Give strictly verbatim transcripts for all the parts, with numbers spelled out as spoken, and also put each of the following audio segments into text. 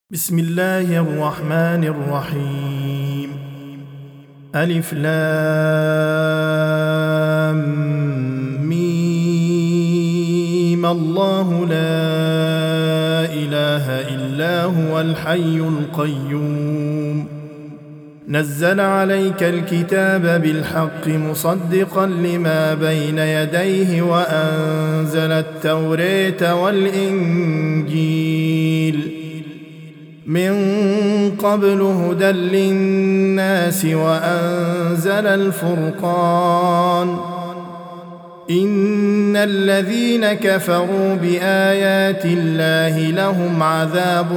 بسم الله الرحمن الرحيم. ألف لام ميم. الله لا إله إلا هو الحي القيوم نزل عليك الكتاب بالحق مصدقا لما بين يديه وأنزل التوراة والإنجيل من قبل هدى للناس وأنزل الفرقان. إن الذين كفروا بآيات الله لهم عذاب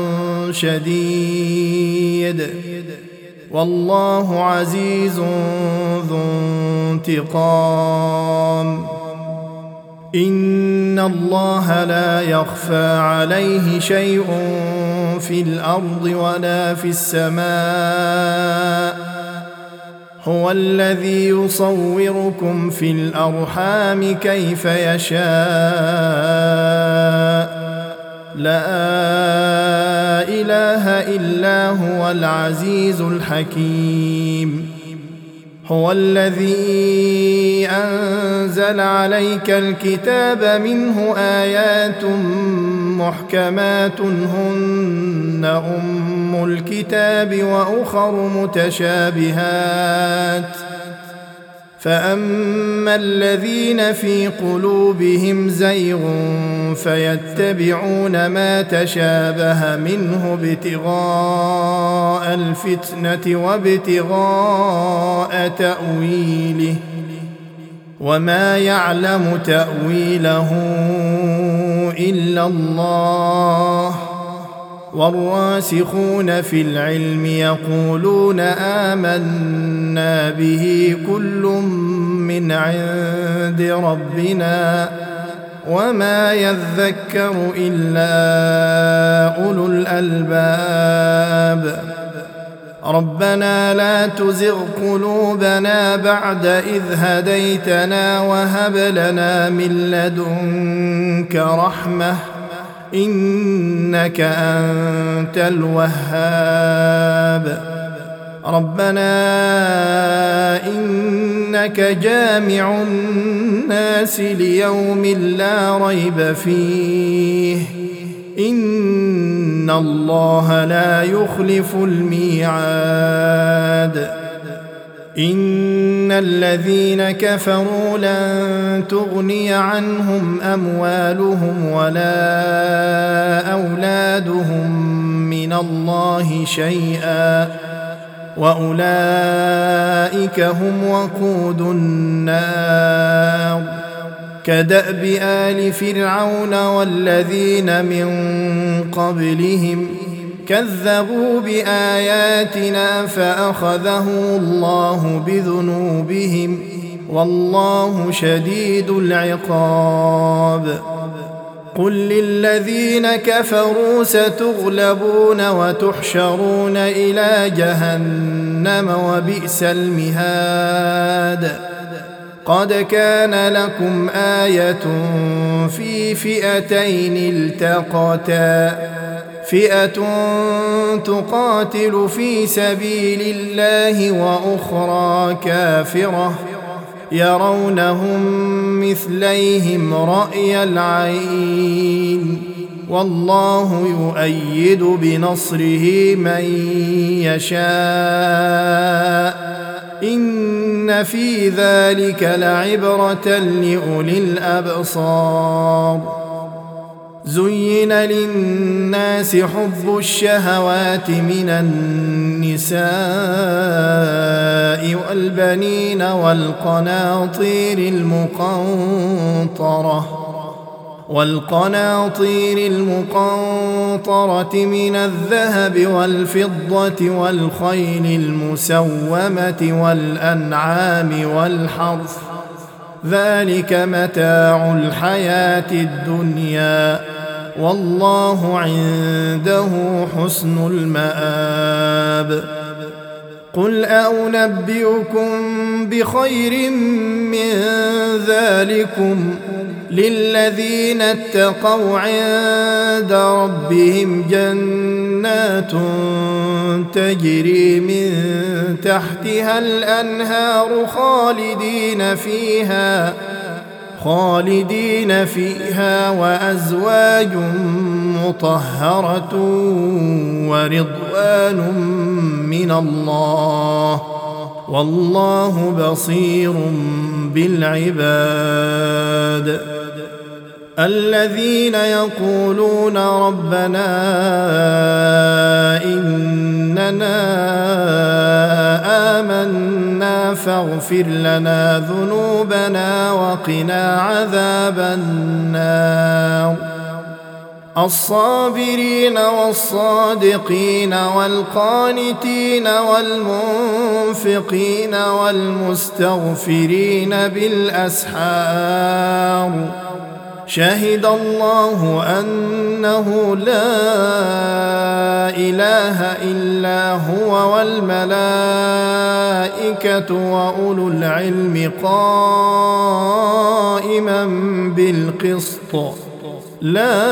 شديد والله عزيز ذو انتقام. إن الله لا يخفى عليه شيء في الأرض ولا في السماء. هو الذي يصوركم في الأرحام كيف يشاء. لا إله إلا هو العزيز الحكيم. هو الذي أنزل عليك الكتاب منه آيات محكمات هن أم الكتاب وأخر متشابهات فأما الذين في قلوبهم زيغ فيتبعون ما تشابه منه ابتغاء الفتنة وابتغاء تأويله وما يعلم تأويله إلا الله. والراسخون في العلم يقولون آمنا به كل من عند ربنا وما يذكر إلا أولو الألباب. ربنا لا تزغ قلوبنا بعد إذ هديتنا وهب لنا من لدنك رحمة إنك أنت الوهاب. ربنا إنك جامع الناس ليوم لا ريب فيه إن الله لا يخلف الميعاد. إن الذين كفروا لن تغني عنهم أموالهم ولا أولادهم من الله شيئا وأولئك هم وقود النار. كدأب آل فرعون والذين من قبلهم كذبوا بآياتنا فأخذهم الله بذنوبهم والله شديد العقاب. قل للذين كفروا ستغلبون وتحشرون إلى جهنم وبئس المهاد. قد كان لكم آية في فئتين التقتا فئة تقاتل في سبيل الله وأخرى كافرة يرونهم مثليهم رأي العين والله يؤيد بنصره من يشاء. إن في ذلك لعبرة لأولي الأبصار. زين للناس حب الشهوات من النساء والبنين والقناطير المقنطرة والقناطير المقنطرة من الذهب والفضة والخيل المسومة والأنعام والحرث ذلك متاع الحياة الدنيا والله عنده حسن المآب. قل أنبئكم بخير من ذلكم للذين اتقوا عند ربهم جنات تجري من تحتها الأنهار خالدين فيها خالدين فيها وأزواج مطهرة ورضوان من الله والله بصير بالعباد. الذين يقولون ربنا إننا آمنا فاغفر لنا ذنوبنا وقنا عذاب النار. الصابرين والصادقين والقانتين والمنفقين والمستغفرين بالأسحار. شهد الله أنه لا إله إلا هو والملائكة وأولو العلم قائما بالقسط لا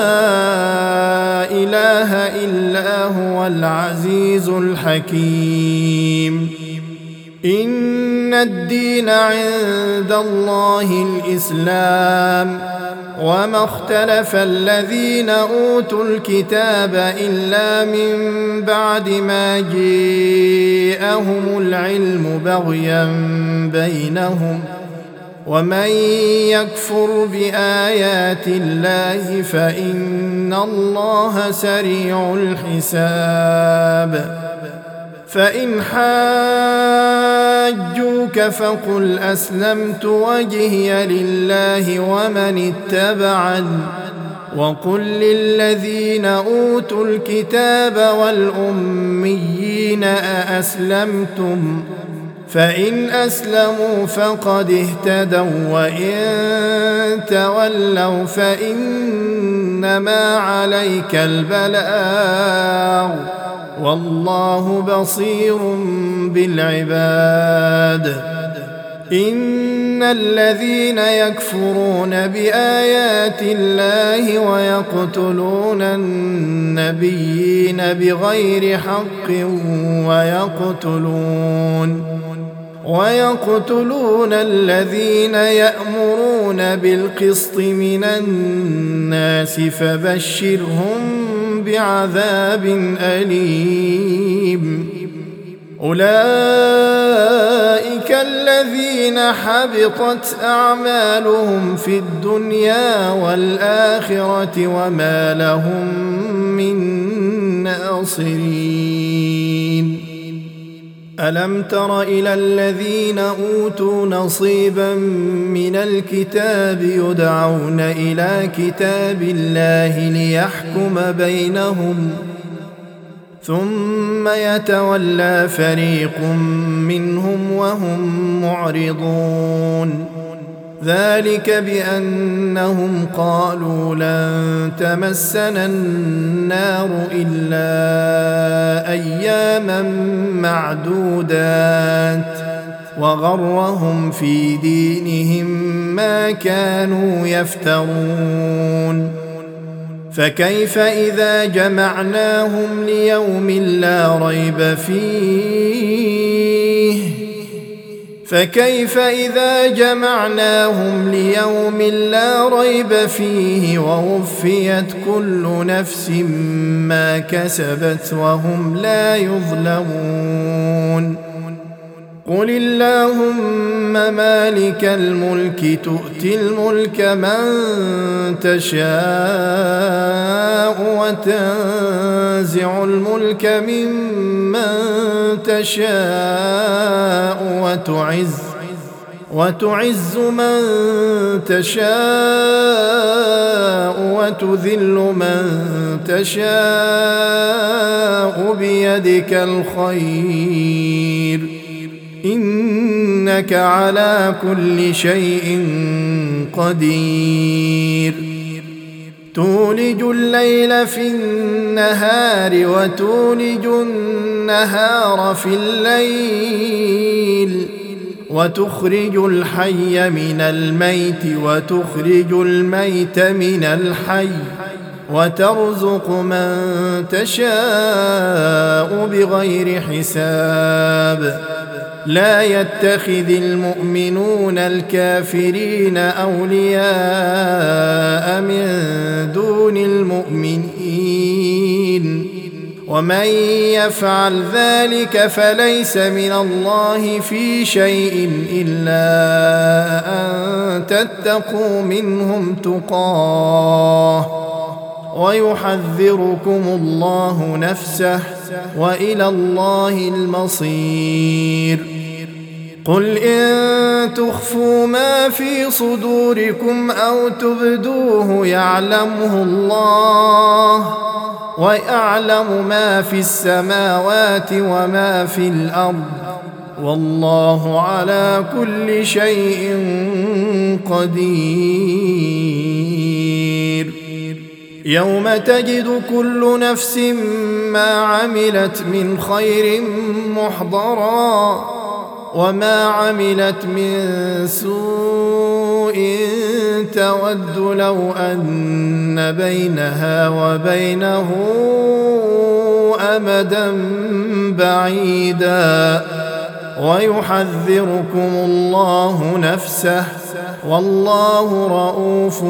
إله إلا هو العزيز الحكيم. إن الدين عند الله الإسلام وما اختلف الذين أوتوا الكتاب إلا من بعد ما جاءهم العلم بغيا بينهم ومن يكفر بآيات الله فإن الله سريع الحساب. فإن حاجوك فقل أسلمت وجهي لله ومن اتبعني وقل للذين أوتوا الكتاب والأميين أأسلمتم فإن أسلموا فقد اهتدوا وإن تولوا فإنما عليك البلاغ والله بصير بالعباد. إن الذين يكفرون بآيات الله ويقتلون النبيين بغير حق ويقتلون ويقتلون الذين يأمرون بالقسط من الناس فبشرهم بعذاب أليم. أولئك الذين حبطت أعمالهم في الدنيا والآخرة وما لهم من ناصرين. ألم تر إلى الذين أوتوا نصيبا من الكتاب يدعون إلى كتاب الله ليحكم بينهم ثم يتولى فريق منهم وهم معرضون. ذلك بأنهم قالوا لن تمسنا النار إلا أياما معدودات وغرهم في دينهم ما كانوا يفترون. فكيف إذا جمعناهم ليوم لا ريب فيه فكيف إذا جمعناهم ليوم لا ريب فيه ووفيت كل نفس ما كسبت وهم لا يظلمون. قل اللهم مالك الملك تؤتي الملك من تشاء وتنزع الملك ممن تشاء وتعز وتعز من تشاء وتذل من تشاء بيدك الخير إنك على كل شيء قدير. تولج الليل في النهار وتولج النهار في الليل وتخرج الحي من الميت وتخرج الميت من الحي وترزق من تشاء بغير حساب لا يتخذ المؤمنون الكافرين أولياء من دون المؤمنين ومن يفعل ذلك فليس من الله في شيء إلا أن تتقوا منهم تقاه ويحذركم الله نفسه وإلى الله المصير قل إن تخفوا ما في صدوركم أو تبدوه يعلمه الله ويعلم ما في السماوات وما في الأرض والله على كل شيء قدير يوم تجد كل نفس ما عملت من خير محضرا وما عملت من سوء تود لو أن بينها وبينه أمدا بعيدا ويحذركم الله نفسه والله رؤوف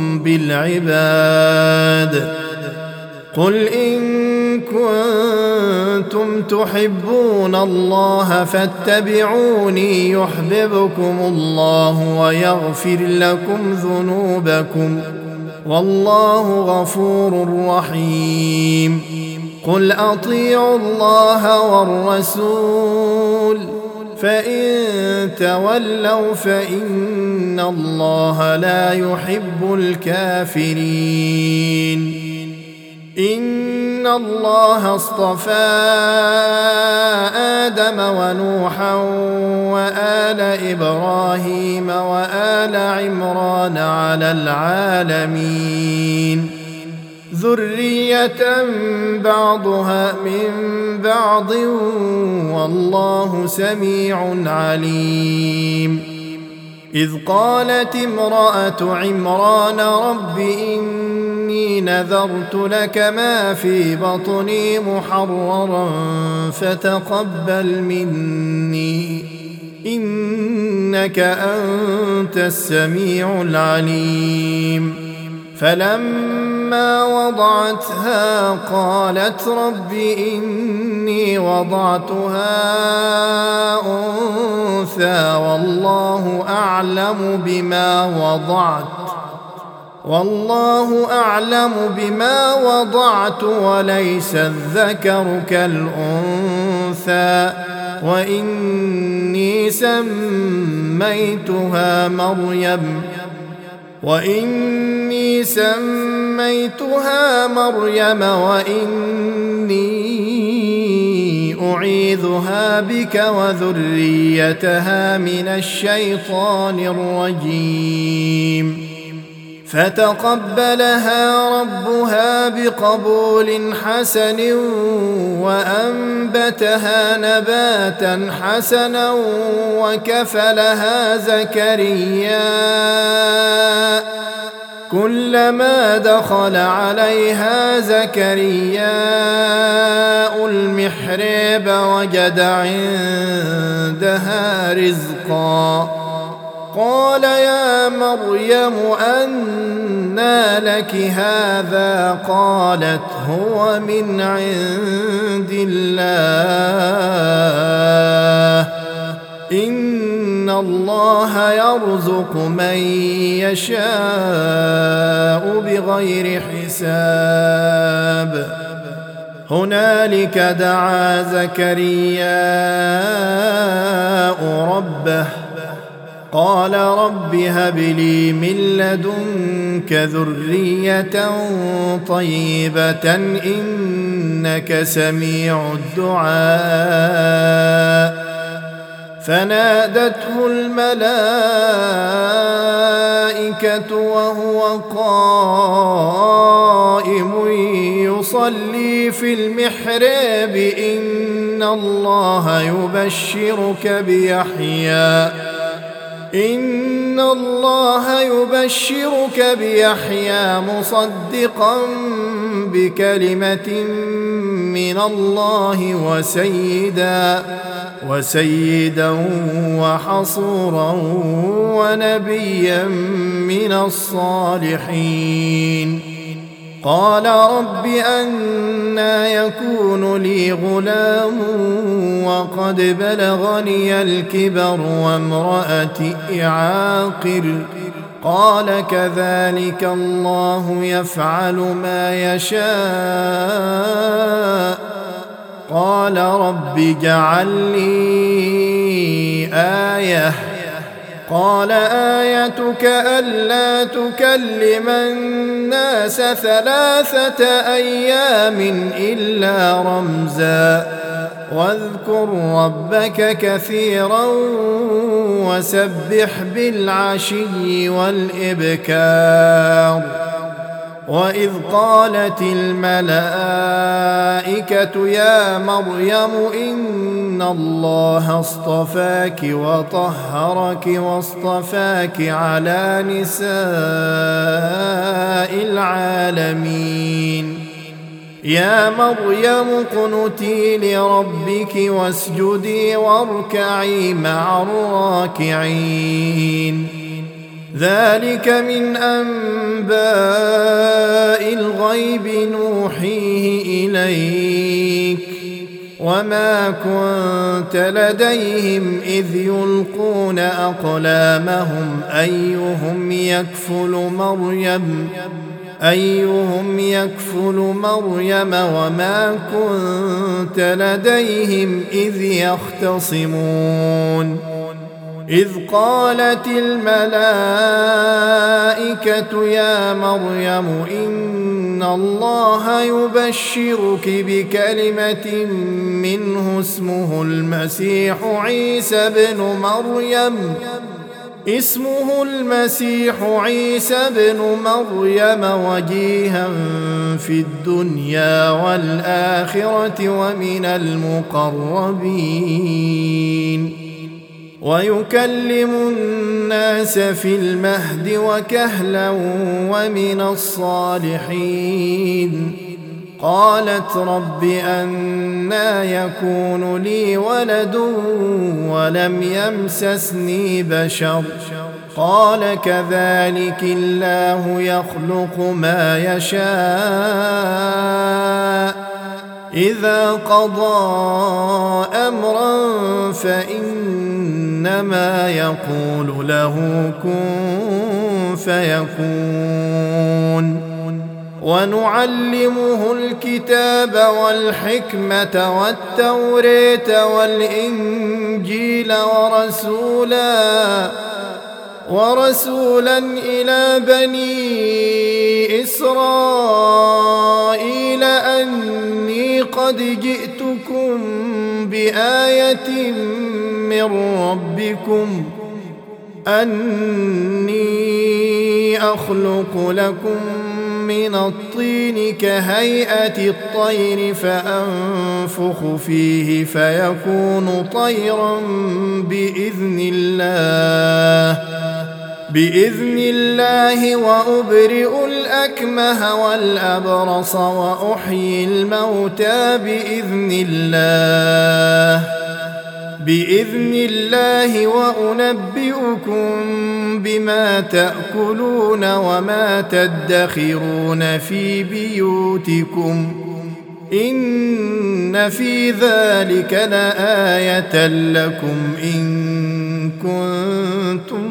بالعباد قل إن كنتم تحبون الله فاتبعوني يحببكم الله ويغفر لكم ذنوبكم والله غفور رحيم قل أطيعوا الله والرسول فإن تولوا فإن الله لا يحب الكافرين إن الله اصطفى آدم ونوحا وآل إبراهيم وآل عمران على العالمين ذرية بعضها من بعض والله سميع عليم إذ قالت امرأة عمران رب إني نذرت لك ما في بطني محررا فتقبل مني إنك أنت السميع العليم فلما وضعتها قالت رب إني وضعتها أنثى والله أعلم بما وضعت والله أعلم بما وضعت وليس الذكر كالأنثى وإني سميتها مريم وإني سميتها مريم وإني أعيذها بك وذريتها من الشيطان الرجيم فتقبلها ربها بقبول حسن وأنبتها نباتا حسنا وكفلها زكريا كلما دخل عليها زكريا المحراب وجد عندها رزقا قال يا مريم أنى لك هذا قالت هو من عند الله إن الله يرزق من يشاء بغير حساب هنالك دعا زكرياء ربه قال رب هب لي من لدنك ذرية طيبة إنك سميع الدعاء فنادته الملائكة وهو قائم يصلي في المحراب إن الله يبشرك بيحيى إن الله يبشرك بيحيى مصدقا بكلمة من الله وسيدا وسيدا وحصورا ونبيا من الصالحين. قال رب أنى يكون لي غلام وقد بلغني الكبر وامرأتي عاقر قال كذلك الله يفعل ما يشاء. قال رب اجعل لي آية قال آيتك ألا تكلم الناس ثلاثة أيام إلا رمزا واذكر ربك كثيرا وسبح بالعشي والإبكار. وإذ قالت الملائكة يا مريم إن الله اصطفاك وطهرك واصطفاك على نساء العالمين. يا مريم اقنتي لربك واسجدي واركعي مع الراكعين. ذلك من أنباء الغيب نوحيه إليك وما كنت لديهم إذ يلقون أقلامهم أيهم يكفل مريم أيهم يكفل مريم وما كنت لديهم إذ يختصمون. إذ قالت الملائكة يا مريم إن الله يبشرك بكلمة منه اسمه المسيح عيسى بن مريم اسمه المسيح عيسى بن مريم وجيها في الدنيا والآخرة ومن المقربين ويكلم الناس في المهد وكهلا ومن الصالحين. قالت رب أنى يكون لي ولد ولم يمسسني بشر قال كذلك الله يخلق ما يشاء إذا قضى أمرا فإنما يقول له كن فيكون. ونعلمه الكتاب والحكمة والتوراة والإنجيل ورسولا ورسولا إلى بني إسرائيل أني قد جئتكم بآية من ربكم أني أخلق لكم من الطين كهيئة الطير فأنفخ فيه فيكون طيرا بإذن الله بإذن الله وأبرئ الأكمه والأبرص وأحيي الموتى بإذن الله بإذن الله وأنبئكم بما تأكلون وما تدخرون في بيوتكم إن في ذلك لآية لكم إن كنتم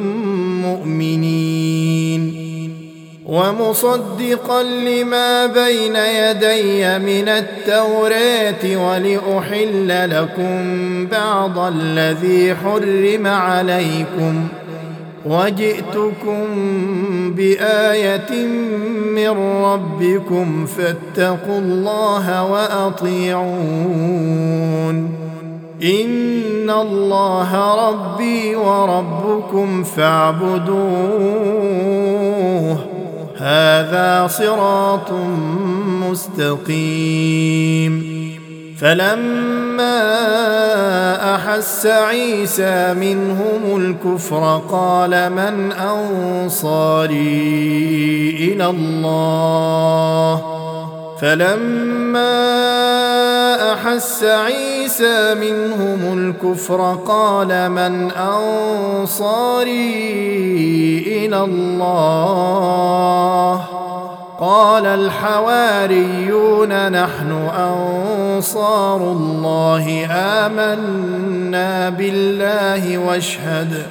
مؤمنين. ومصدقا لما بين يدي من التوراة ولأحل لكم بعض الذي حرم عليكم وجئتكم بآية من ربكم فاتقوا الله وأطيعون إن الله ربي وربكم فاعبدوه هذا صراط مستقيم. فلما أحس عيسى منهم الكفر قال من أنصاري إلى الله فلما أحس عيسى منهم الكفر قال من أنصاري إلى الله قال الحواريون نحن أنصار الله آمنا بالله واشهد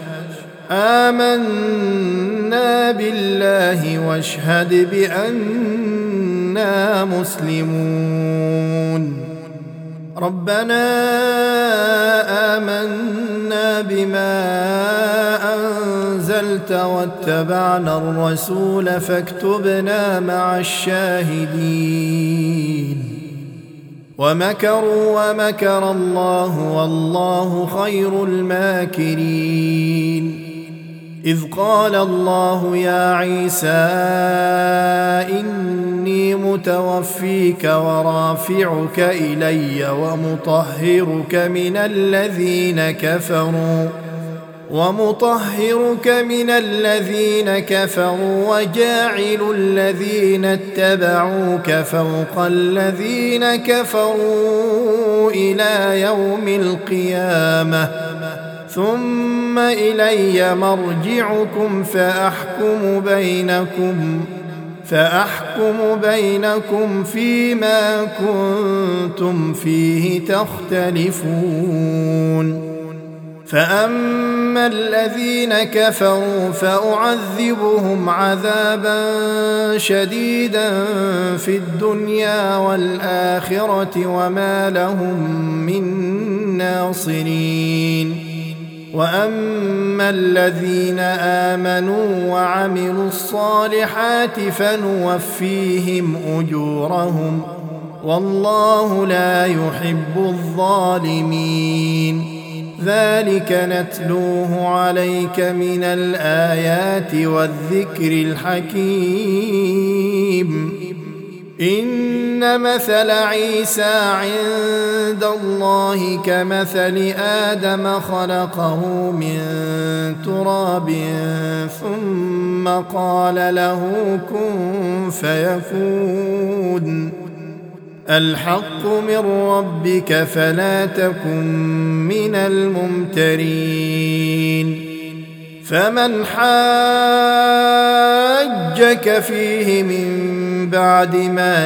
آمنا بالله واشهد بأننا مسلمون. ربنا آمنا بما أنزلت واتبعنا الرسول فاكتبنا مع الشاهدين. ومكروا ومكر الله والله خير الماكرين. إذ قال الله يا عيسى إني متوفيك ورافعك إلي ومطهرك من الذين كفروا ومطهرك من الذين كفروا وجاعل الذين اتبعوك فوق الذين كفروا إلى يوم القيامة ثم إلي مرجعكم فأحكم بينكم فأحكم بينكم فيما كنتم فيه تختلفون. فأما الذين كفروا فأعذبهم عذابا شديدا في الدنيا والآخرة وما لهم من ناصرين. وأما الذين آمنوا وعملوا الصالحات فنوفيهم أجورهم والله لا يحب الظالمين. ذلك نتلوه عليك من الآيات والذكر الحكيم. إن مثل عيسى عند الله كمثل آدم خلقه من تراب ثم قال له كن فيكون. الحق من ربك فلا تكن من الممترين. فمن حاجك فيه من بعد ما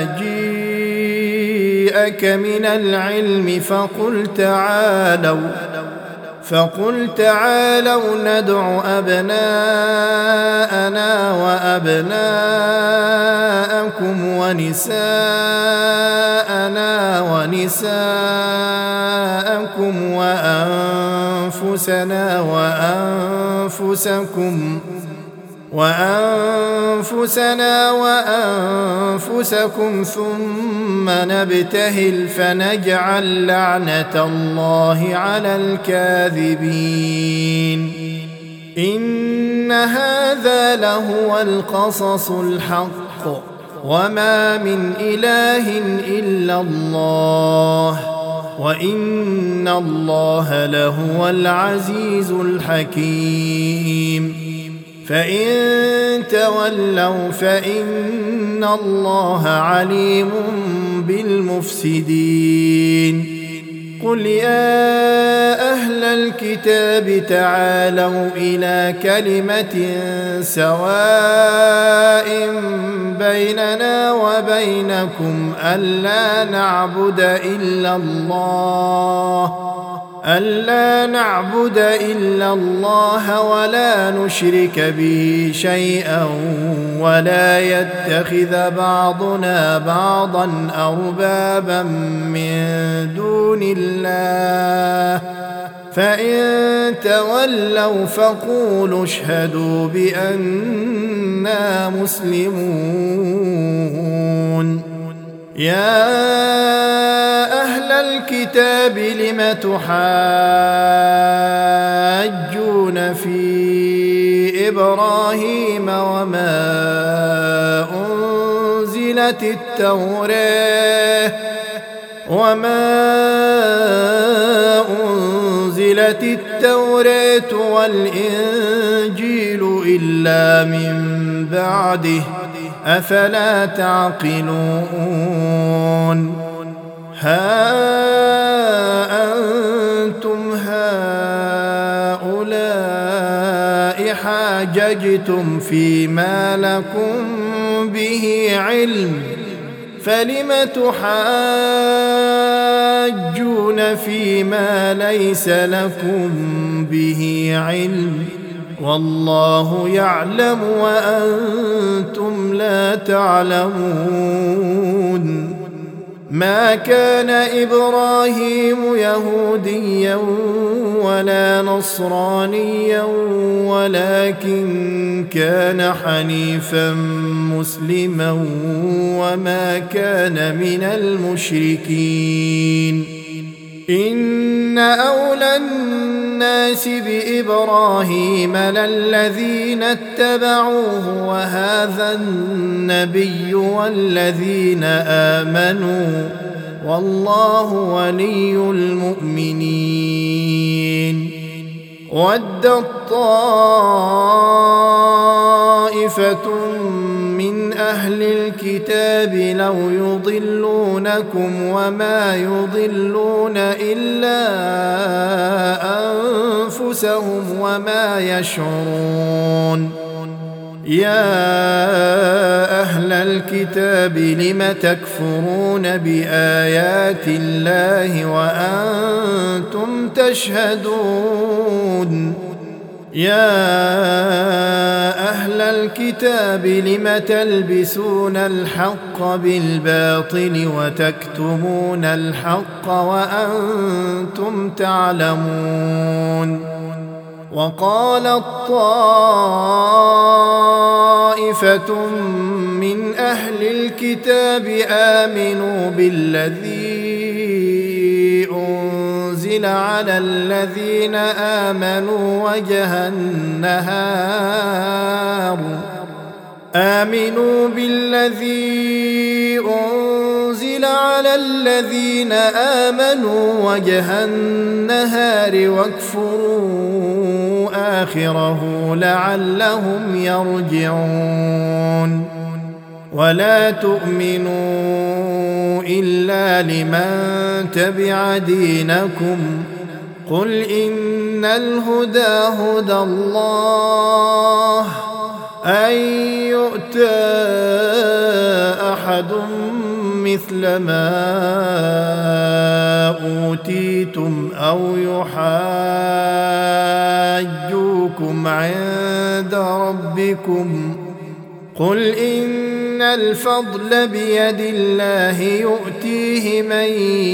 جيءك من العلم فقل تعالوا فقل تعالوا ندع أبناءنا وأبناءكم ونساءنا ونساءكم وأنفسنا وأنفسكم وأنفسنا وأنفسكم ثم نبتهل فنجعل لعنة الله على الكاذبين. إن هذا لهو القصص الحق وما من إله إلا الله وإن الله لهو العزيز الحكيم. فإن تولوا فإن الله عليم بالمفسدين. قل يا أهل الكتاب تعالوا إلى كلمة سواء بيننا وبينكم ألا نعبد إلا الله ألا نعبد إلا الله ولا نشرك به شيئا ولا يتخذ بعضنا بعضا أربابا من دون الله فإن تولوا فقولوا اشهدوا بأننا مسلمون. يا أهل الكتاب لم تحاجون في إبراهيم وما أنزلت التوراة وما أنزلت التوراة والإنجيل إلا من بعده أفلا تعقلون ها أنتم هؤلاء حاججتم فيما لكم به علم فلم تحاجون فيما ليس لكم به علم والله يعلم وأنتم لا تعلمون ما كان إبراهيم يهوديا ولا نصرانيا ولكن كان حنيفا مسلما وما كان من المشركين إن أولى الناس بإبراهيم للذين اتبعوه وهذا النبي والذين آمنوا والله ولي المؤمنين ودت طائفة من أهل الكتاب لو يضلونكم وما يضلون إلا أنفسهم وما يشعرون يا أهل الكتاب لم تكفرون بآيات الله وأنتم تشهدون يا أهل الكتاب لم تلبسون الحق بالباطل وتكتمون الحق وأنتم تعلمون وقالت طائفة من أهل الكتاب آمنوا بالذي أنزل على الذين آمنوا وجه النهار آمنوا بالذي أنزل على الذين آمنوا وجه النهار واكفروا آخره لعلهم يرجعون ولا تؤمنوا إلا لمن تبع دينكم قل إن الهدى هدى الله أن يؤتى أحد مثل ما أوتيتم أو يحاجوكم عند ربكم قل إن الفضل بيد الله يؤتيه من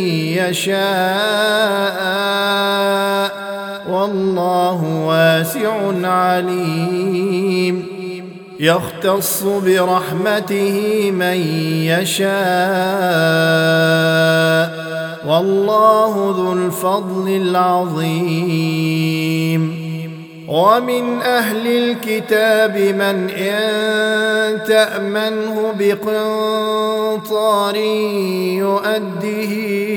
يشاء والله واسع عليم يختص برحمته من يشاء والله ذو الفضل العظيم ومن أهل الكتاب من إن تأمنه بقنطار يؤديه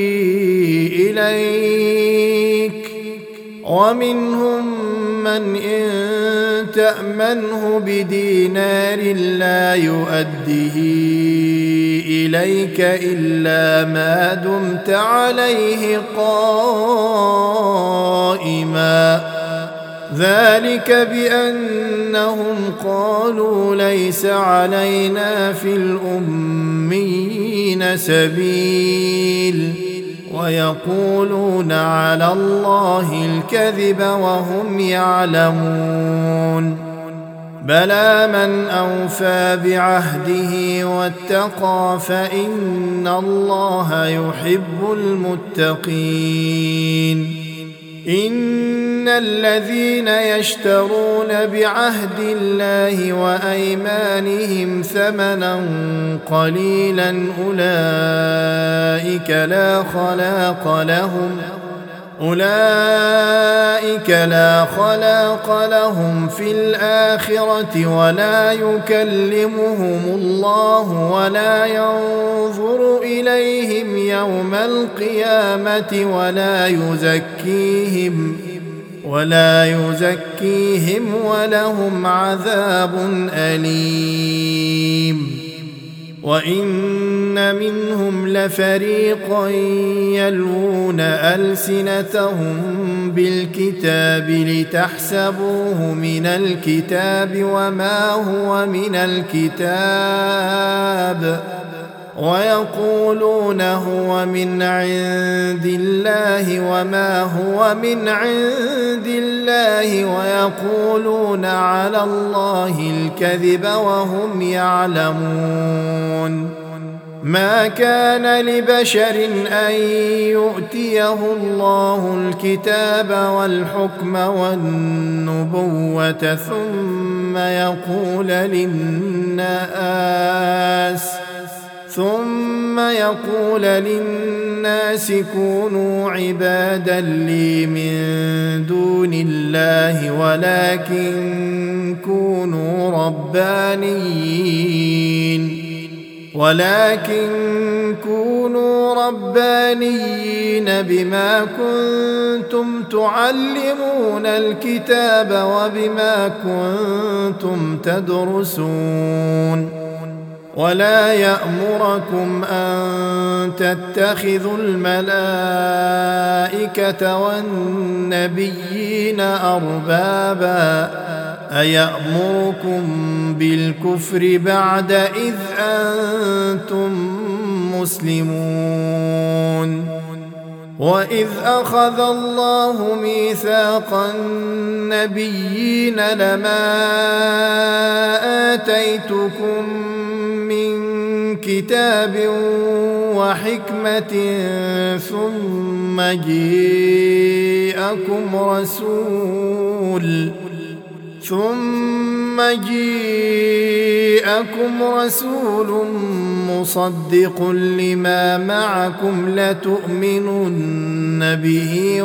إليك ومنهم من إن تأمنه بدينار لا يؤديه إليك إلا ما دمت عليه قائما ذلك بأنهم قالوا ليس علينا في الأميين سبيل ويقولون على الله الكذب وهم يعلمون بلى من أوفى بعهده واتقى فإن الله يحب المتقين إن الذين يشترون بعهد الله وأيمانهم ثمنا قليلا أولئك لا خلاق لهم أولئك لا خلاق لهم في الآخرة ولا يكلمهم الله ولا ينظر إليهم يوم القيامة ولا يزكيهم ولا يزكيهم ولهم عذاب أليم. وإن منهم لفريقا يلوون ألسنتهم بالكتاب لتحسبوه من الكتاب وما هو من الكتاب ويقولون هو من عند الله وما هو من عند الله ويقولون على الله الكذب وهم يعلمون. ما كان لبشر أن يؤتيه الله الكتاب والحكم والنبوة ثم يقول للناس ثم يقول للناس كونوا عبادا لي من دون الله ولكن كونوا ربانيين ولكن كونوا ربانيين بما كنتم تعلمون الكتاب وبما كنتم تدرسون. ولا يأمركم أن تتخذوا الملائكة والنبيين أربابا أيأمركم بالكفر بعد إذ أنتم مسلمون. وإذ أخذ الله ميثاق النبيين لما آتيتكم من كتاب وحكمة ثم جاءكم رسول ثم جاءكم رسول مصدق لما معكم لتؤمنن به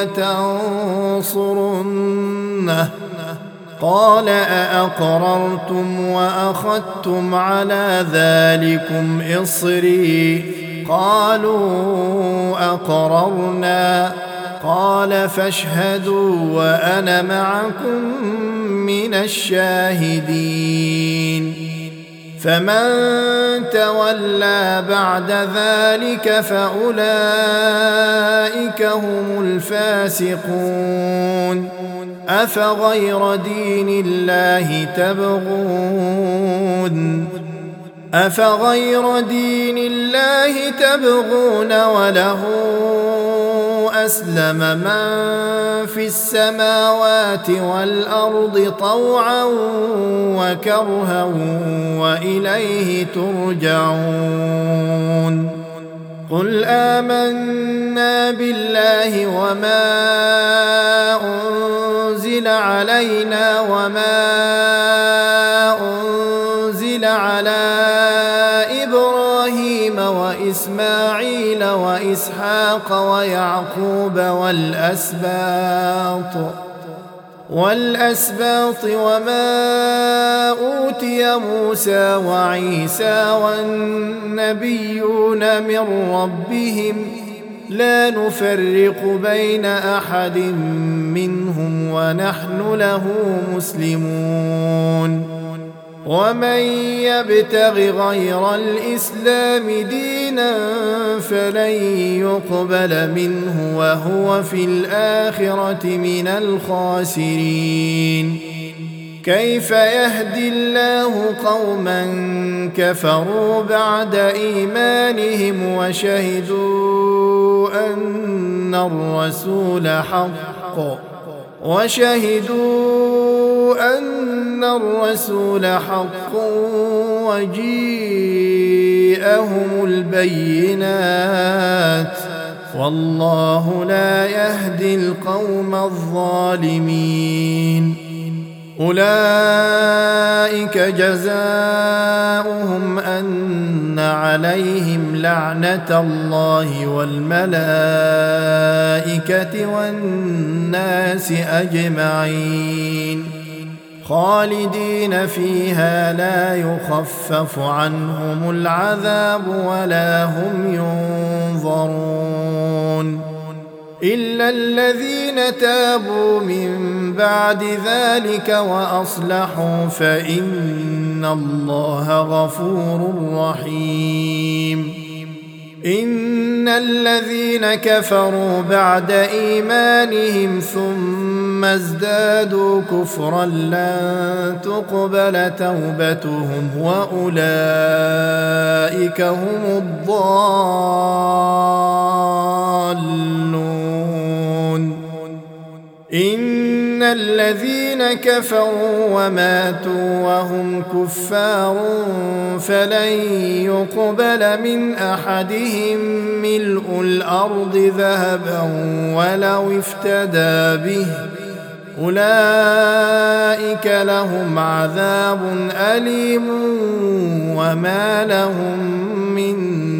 ولتنصرنه قال أأقررتم وأخذتم على ذلكم إصري قالوا أقررنا قال فاشهدوا وأنا معكم من الشاهدين. فمن تولى بعد ذلك فأولئك هم الفاسقون. أفغير دين الله تبغون أفغير دين الله تبغون وله أسلم من في السماوات والأرض طوعا وكرها وإليه ترجعون. قل آمنا بالله وما أنزل علينا وما أنزل على إبراهيم وإسماعيل وإسحاق ويعقوب والأسباط والأسباط وما أوتي موسى وعيسى والنبيون من ربهم لا نفرق بين أحد منهم ونحن له مسلمون. ومن يبتغ غير الإسلام دينا فلن يقبل منه وهو في الآخرة من الخاسرين. كيف يهدي الله قوما كفروا بعد إيمانهم وشهدوا أن الرسول حق وشهدوا أن الرسول حق وجيءهم البينات والله لا يهدي القوم الظالمين. أولئك جزاؤهم أن عليهم لعنة الله والملائكة والناس أجمعين خالدين فيها لا يخفف عنهم العذاب ولا هم ينظرون إلا الذين تابوا من بعد ذلك وأصلحوا فإن الله غفور رحيم. إن الذين كفروا بعد إيمانهم ثم ازدادوا كفرا لن تقبل توبتهم وأولئك هم الضالون. إن الذين كفروا وماتوا وهم كفار فلن يقبل من أحدهم ملء الأرض ذهبا ولو افتدى به أولئك لهم عذاب أليم وما لهم من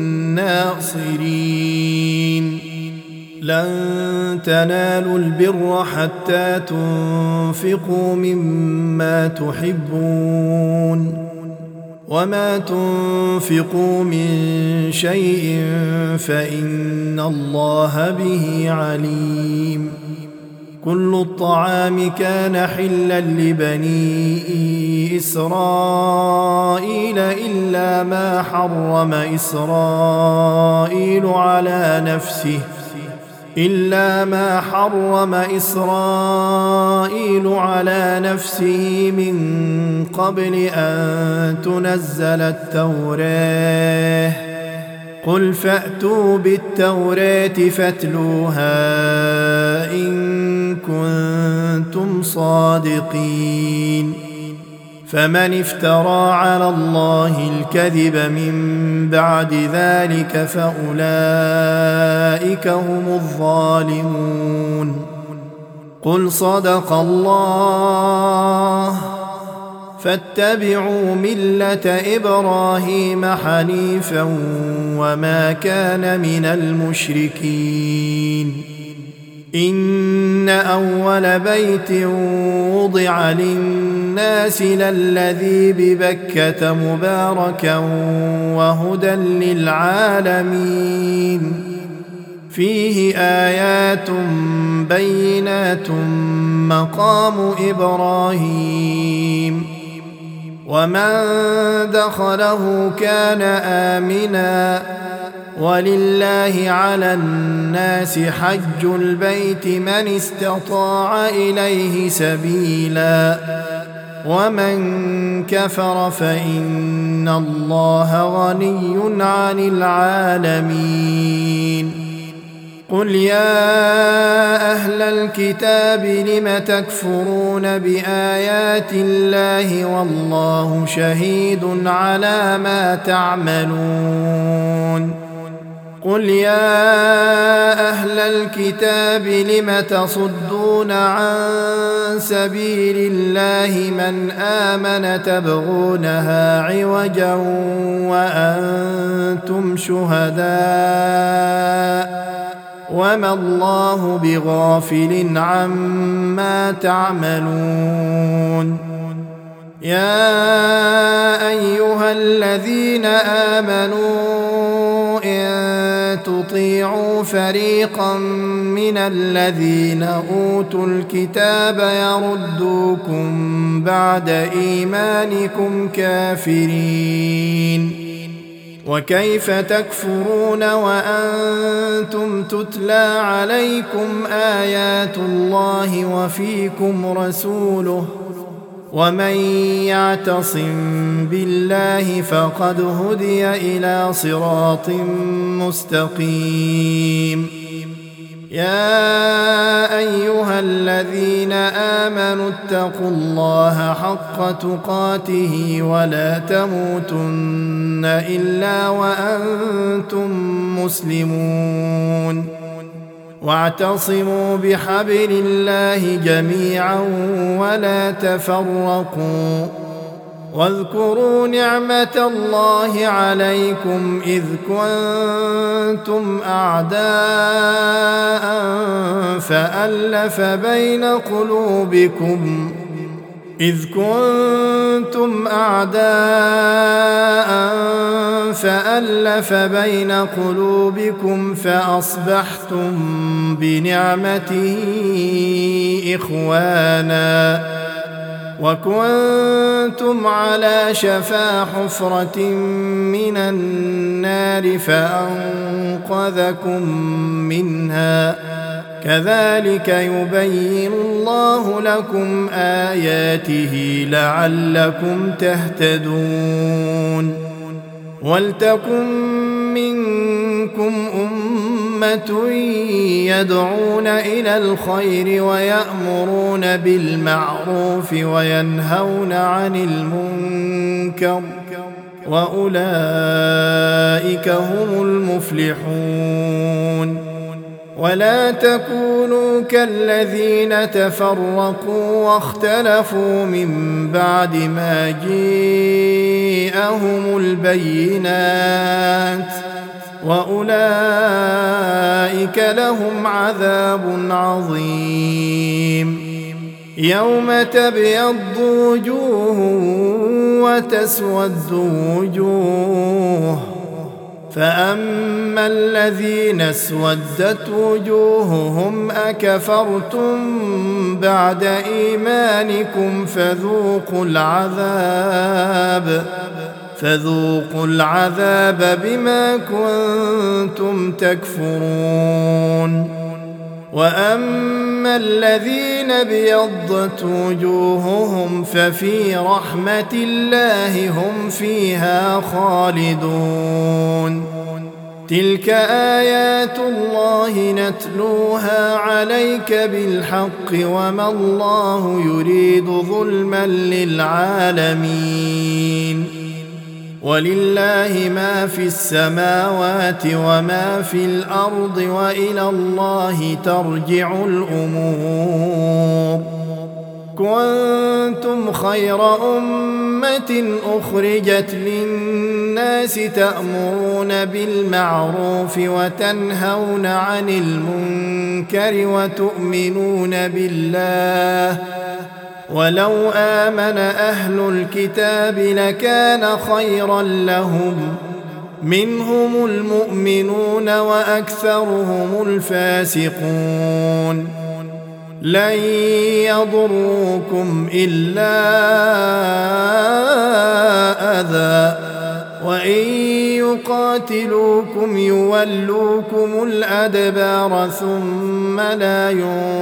ناصرين. لن تنالوا البر حتى تنفقوا مما تحبون وما تنفقوا من شيء فإن الله به عليم. كل الطعام كان حلا لبني إسرائيل إلا ما حرم إسرائيل على نفسه إلا ما حرم إسرائيل على نفسه من قبل أن تنزل التوراة قل فأتوا بالتوراة فاتلوها إن كنتم صادقين. فمن افترى على الله الكذب من بعد ذلك فأولئك هم الظالمون. قل صدق الله فاتبعوا ملة إبراهيم حنيفا وما كان من المشركين. إن أول بيت وضع للناس للذي ببكة مباركا وهدى للعالمين فيه آيات بينات مقام إبراهيم ومن دخله كان آمنا ولله على الناس حج البيت من استطاع إليه سبيلا ومن كفر فإن الله غني عن العالمين. قل يا أهل الكتاب لم تكفرون بآيات الله والله شهيد على ما تعملون. قل يا أهل الكتاب لم تصدون عن سبيل الله من آمن تبغونها عوجا وأنتم شهداء وما الله بغافل عما تعملون. يا أيها الذين آمنوا إن تطيعوا فريقا من الذين أوتوا الكتاب يردوكم بعد إيمانكم كافرين وكيف تكفرون وأنتم تتلى عليكم آيات الله وفيكم رسوله ومن يعتصم بالله فقد هدي إلى صراط مستقيم. يا أيها الذين آمنوا اتقوا الله حق تقاته ولا تموتن إلا وأنتم مسلمون. واعتصموا بحبل الله جميعا ولا تفرقوا واذكروا نعمة الله عليكم إذ كنتم أعداء فألف بين قلوبكم إذ كنتم أعداء فألف بين قلوبكم فأصبحتم بنعمته إخوانا وكنتم على شفا حفرة من النار فأنقذكم منها كذلك يبين الله لكم آياته لعلكم تهتدون ولتكن منكم أمة يدعون إلى الخير ويأمرون بالمعروف وينهون عن المنكر وأولئك هم المفلحون ولا تكونوا كالذين تفرقوا واختلفوا من بعد ما جاءهم البينات وأولئك لهم عذاب عظيم يوم تبيض وجوه وتسود وجوه فأما الذين اسودت وجوههم أكفرتم بعد إيمانكم فذوقوا العذاب فذوقوا العذاب بما كنتم تكفرون وأما الذين ابيضت وجوههم ففي رحمة الله هم فيها خالدون تلك آيات الله نتلوها عليك بالحق وما الله يريد ظلما للعالمين ولله ما في السماوات وما في الأرض وإلى الله ترجع الأمور كنتم خير أمة أخرجت للناس تأمرون بالمعروف وتنهون عن المنكر وتؤمنون بالله ولو آمن أهل الكتاب لكان خيرا لهم منهم المؤمنون وأكثرهم الفاسقون لن يضروكم إلا أذى وإن يقاتلوكم يولوكم الأدبار ثم لا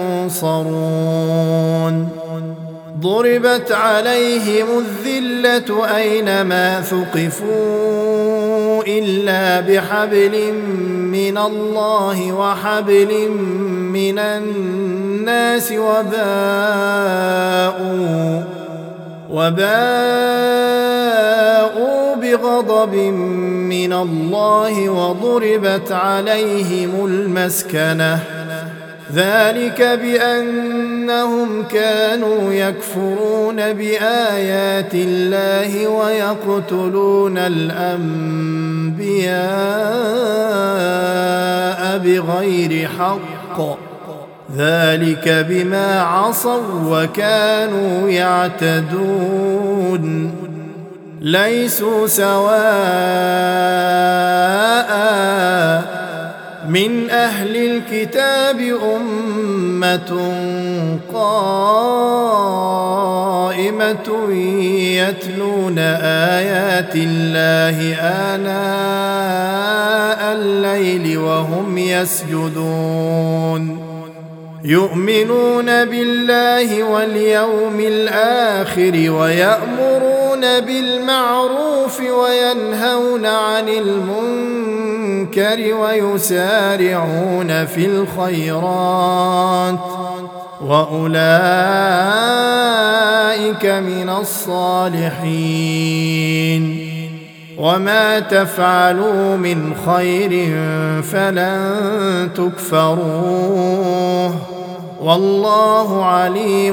ينصرون ضربت عليهم الذلة أينما ثقفوا إلا بحبل من الله وحبل من الناس وباءوا وباءوا بغضب من الله وضربت عليهم المسكنة ذلك بأنهم كانوا يكفرون بآيات الله ويقتلون الأنبياء بغير حق ذلك بما عصوا وكانوا يعتدون ليسوا سواء من أهل الكتاب أمة قائمة يتلون آيات الله آناء الليل وهم يسجدون يؤمنون بالله واليوم الآخر ويأمرون بالمعروف وينهون عن المنكر ويسارعون في الخيرات وأولئك من الصالحين وما تفعلوا من خير فلن تكفروه والله عليم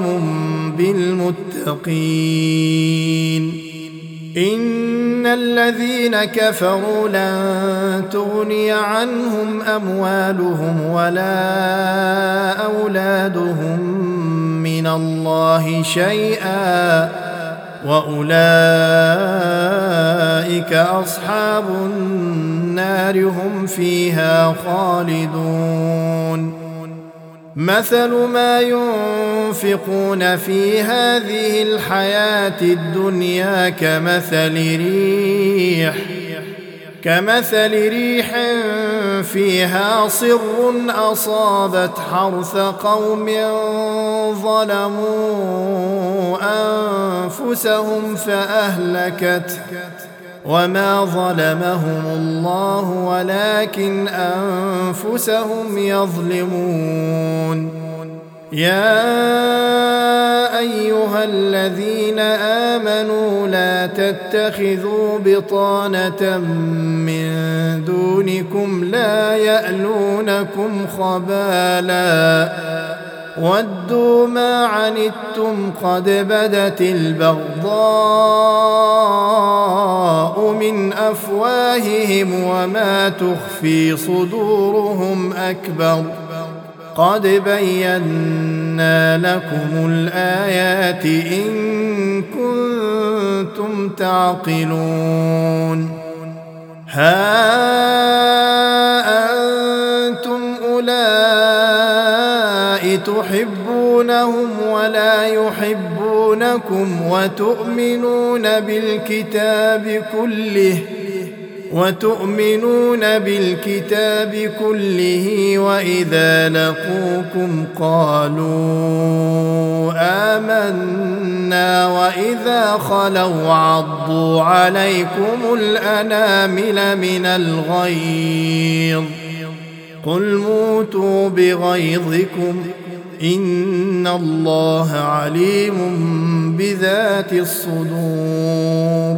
بالمتقين. إن الذين كفروا لن تغني عنهم أموالهم ولا أولادهم من الله شيئا وأولئك أصحاب النار هم فيها خالدون. مثل ما ينفقون في هذه الحياة الدنيا كمثل ريح كمثل ريح فيها صر أصابت حرث قوم ظلموا أنفسهم فأهلكته وما ظلمهم الله ولكن أنفسهم يظلمون. يا أيها الذين آمنوا لا تتخذوا بطانة من دونكم لا يألونكم خبالا ودوا ما عنتم قد بدت البغضاء من أفواههم وما تخفي صدورهم أكبر قد بينا لكم الآيات إن كنتم تعقلون. ها أنتم أولئك تحبونهم ولا يحبونكم وتؤمنون بالكتاب كله وتؤمنون بالكتاب كله وإذا لقوكم قالوا آمنا وإذا خلوا عضوا عليكم الأنامل من الغيظ قل موتوا بغيظكم إن الله عليم بذات الصدور.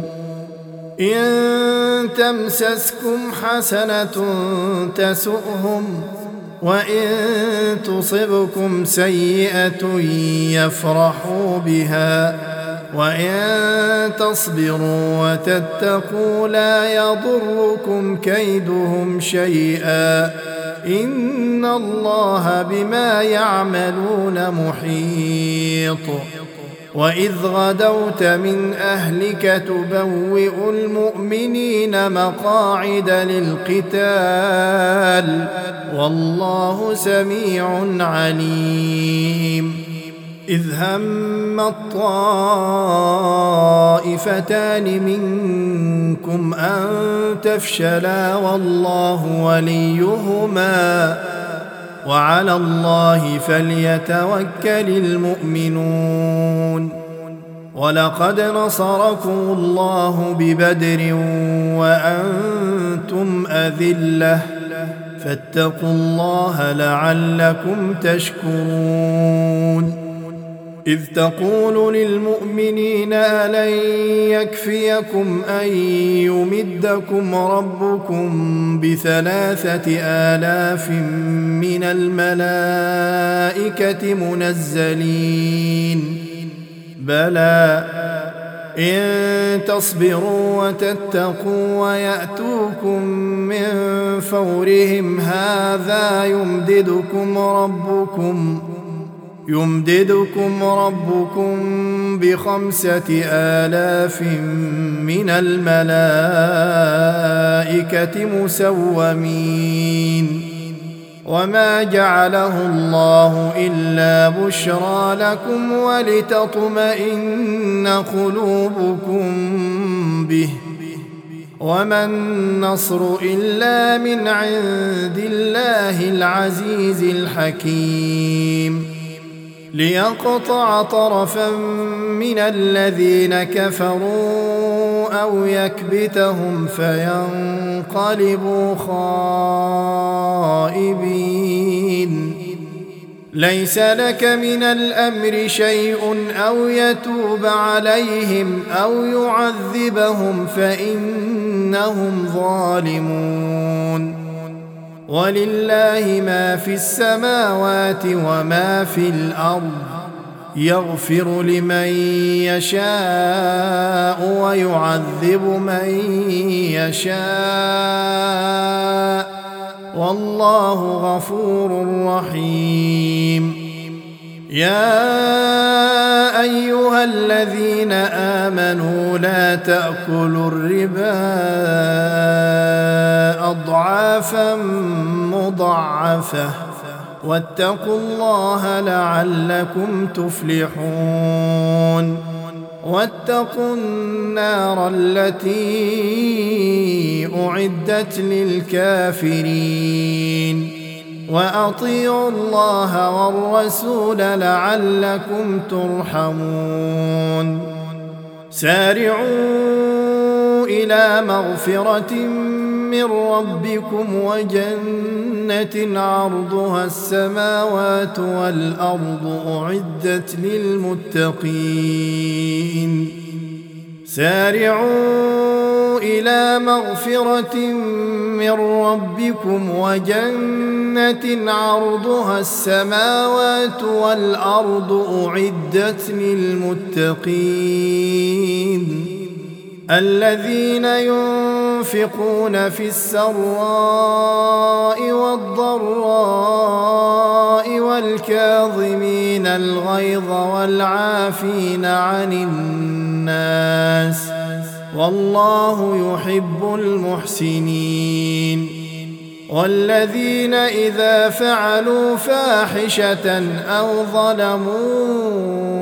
إن تمسسكم حسنة تسؤهم وإن تصبكم سيئة يفرحوا بها وإن تصبروا وتتقوا لا يضركم كيدهم شيئا إن الله بما يعملون محيط. وإذ غدوت من أهلك تبوئ المؤمنين مقاعد للقتال والله سميع عليم. إذ هم الطائفتان منكم أن تفشلا والله وليهما وعلى الله فليتوكل المؤمنون. ولقد نصركم الله ببدر وأنتم أذلة فاتقوا الله لعلكم تشكرون. إذ تقول للمؤمنين ألن يكفيكم أن يمدكم ربكم بثلاثة آلاف من الملائكة منزلين بلى إن تصبروا وتتقوا ويأتوكم من فورهم هذا يمددكم ربكم يمددكم ربكم بخمسة آلاف من الملائكة مسومين. وما جعله الله إلا بشرى لكم ولتطمئن قلوبكم به وما النصر إلا من عند الله العزيز الحكيم. ليقطع طرفا من الذين كفروا أو يكبتهم فينقلبوا خائبين. ليس لك من الأمر شيء أو يتوب عليهم أو يعذبهم فإن إنهم ظالمون ولله ما في السماوات وما في الأرض يغفر لمن يشاء ويعذب من يشاء والله غفور رحيم يا أيها الذين آمنوا لا تأكلوا الربا أضعافا مضاعفة واتقوا الله لعلكم تفلحون واتقوا النار التي أعدت للكافرين وأطيعوا الله والرسول لعلكم ترحمون سارعوا إلى مغفرة من ربكم وجنة عرضها السماوات والأرض أعدت للمتقين سارعوا إلى مغفرة من ربكم وجنة عرضها السماوات والأرض أعدت للمتقين الذين ينفقون في السراء والضراء والكاظمين الغيظ والعافين عن الناس والله يحب المحسنين والذين إذا فعلوا فاحشة أو ظلموا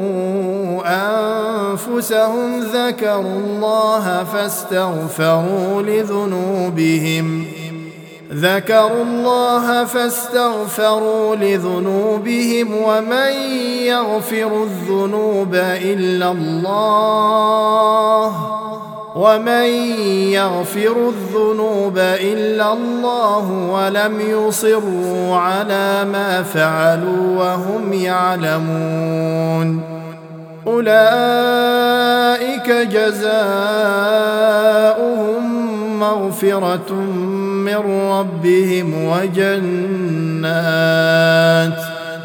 أنفسهم ذكروا الله فاستغفروا لذنوبهم ذكروا الله فاستغفروا لذنوبهم ومن يغفر الذنوب إلا الله ومن يغفر الذنوب إلا الله ولم يصروا على ما فعلوا وهم يعلمون أولئك جزاؤهم مغفرة من ربهم وجنات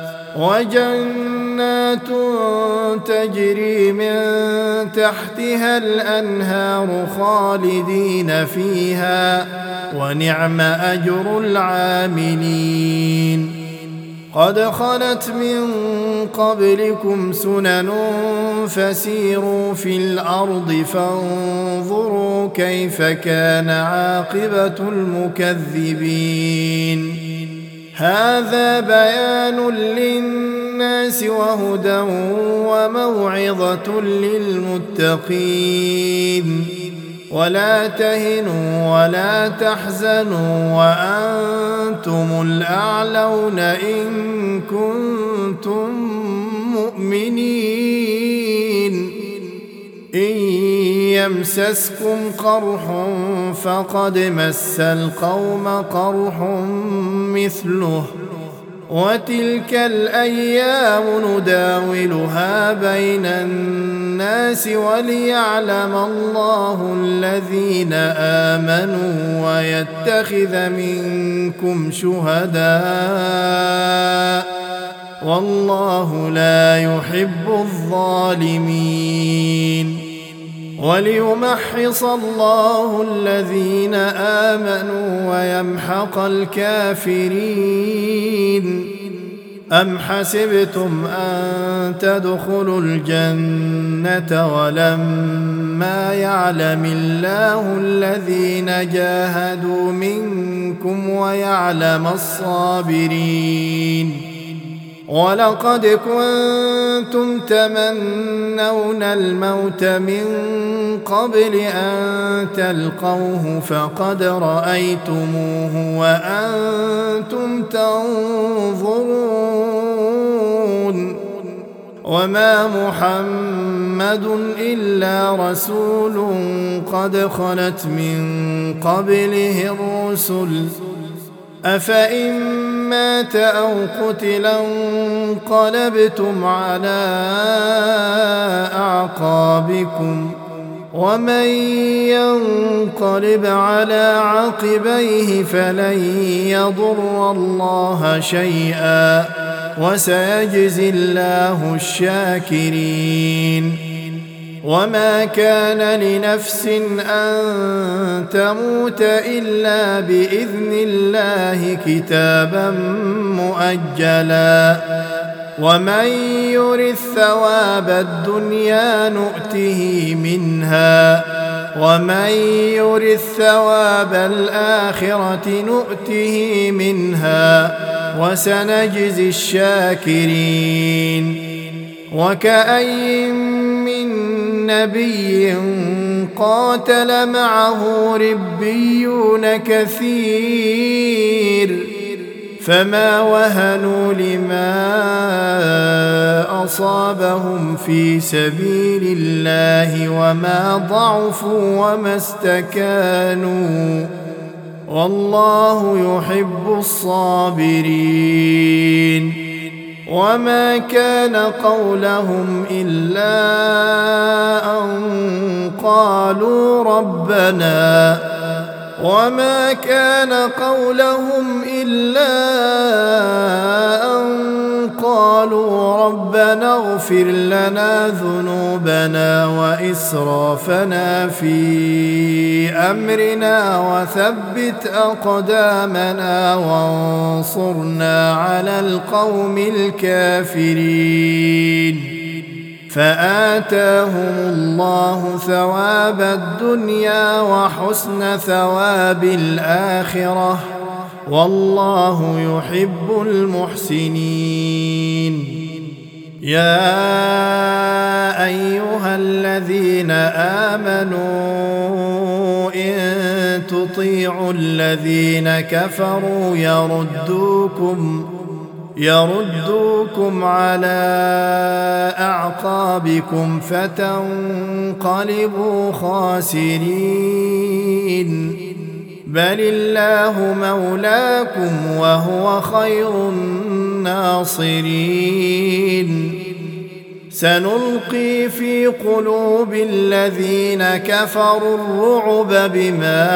وجنات تجري من تحتها الأنهار خالدين فيها ونعم أجر العاملين قد خلت من قبلكم سنن فسيروا في الأرض فانظروا كيف كان عاقبة المكذبين هذا بيان للناس وهدى وموعظة للمتقين ولا تهنوا ولا تحزنوا وأنتم الأعلون إن كنتم مؤمنين إن يمسسكم قرح فقد مس القوم قرح مثله وتلك الأيام نداولها بين الناس وليعلم الله الذين آمنوا ويتخذ منكم شهداء والله لا يحب الظالمين وليمحص الله الذين آمنوا ويمحق الكافرين أم حسبتم أن تدخلوا الجنة ولما يعلم الله الذين جاهدوا منكم ويعلم الصابرين ولقد كنتم تمنون الموت من قبل أن تلقوه فقد رأيتموه وأنتم تنظرون وما محمد إلا رسول قد خلت من قبله الرسل أفإن مات أو قتلا انقلبتم على أعقابكم ومن ينقلب على عقبيه فلن يضر الله شيئا وسيجزي الله الشاكرين. وما كان لنفس أن تموت إلا بإذن الله كتابا مؤجلا ومن يرد ثواب الدنيا نؤته منها ومن يرد ثواب الآخرة نؤته منها وسنجزي الشاكرين. وكأين من نبي قاتل معه ربيون كثير فما وهنوا لما أصابهم في سبيل الله وما ضعفوا وما استكانوا والله يحب الصابرين. وما كان قولهم إلا أن قالوا ربنا وما كان قولهم إلا أن قالوا ربنا اغفر لنا ذنوبنا وإسرافنا في أمرنا وثبت أقدامنا وانصرنا على القوم الكافرين. فآتاهم الله ثواب الدنيا وحسن ثواب الآخرة والله يحب المحسنين. يا أيها الذين آمنوا إن تطيعوا الذين كفروا يردوكم يردوكم على أعقابكم فتنقلبوا خاسرين. بل الله مولاكم وهو خير الناصرين. سنلقي في قلوب الذين كفروا الرعب بما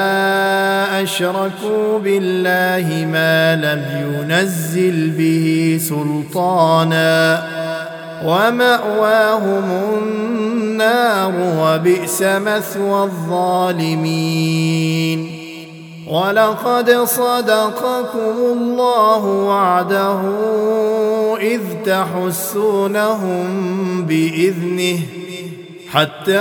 أشركوا بالله ما لم ينزل به سلطانا ومأواهم النار وبئس مثوى الظالمين. ولقد صدقكم الله وعده إذ تحسونهم بإذنه حتى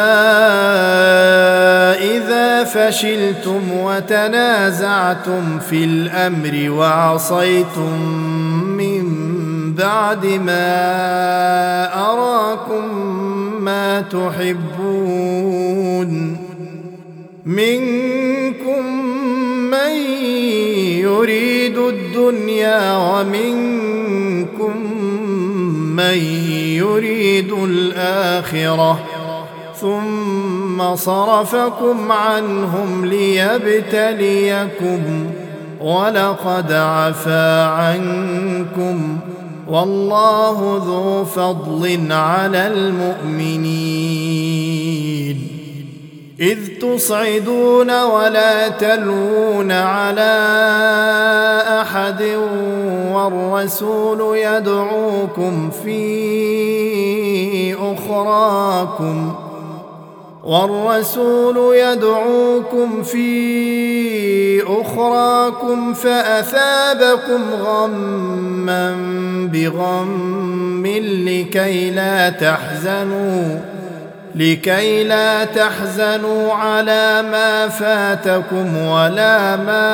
إذا فشلتم وتنازعتم في الأمر وعصيتم من بعد ما أراكم ما تحبون منكم من يريد الدنيا ومنكم من يريد الآخرة ثم صرفكم عنهم ليبتليكم ولقد عفا عنكم والله ذو فضل على المؤمنين. إذ تصعدون ولا تلوون على أحد والرسول يدعوكم في أخراكم والرسول يدعوكم في أخراكم فأثابكم غما بغم لكي لا تحزنوا لكي لا تحزنوا على ما فاتكم ولا ما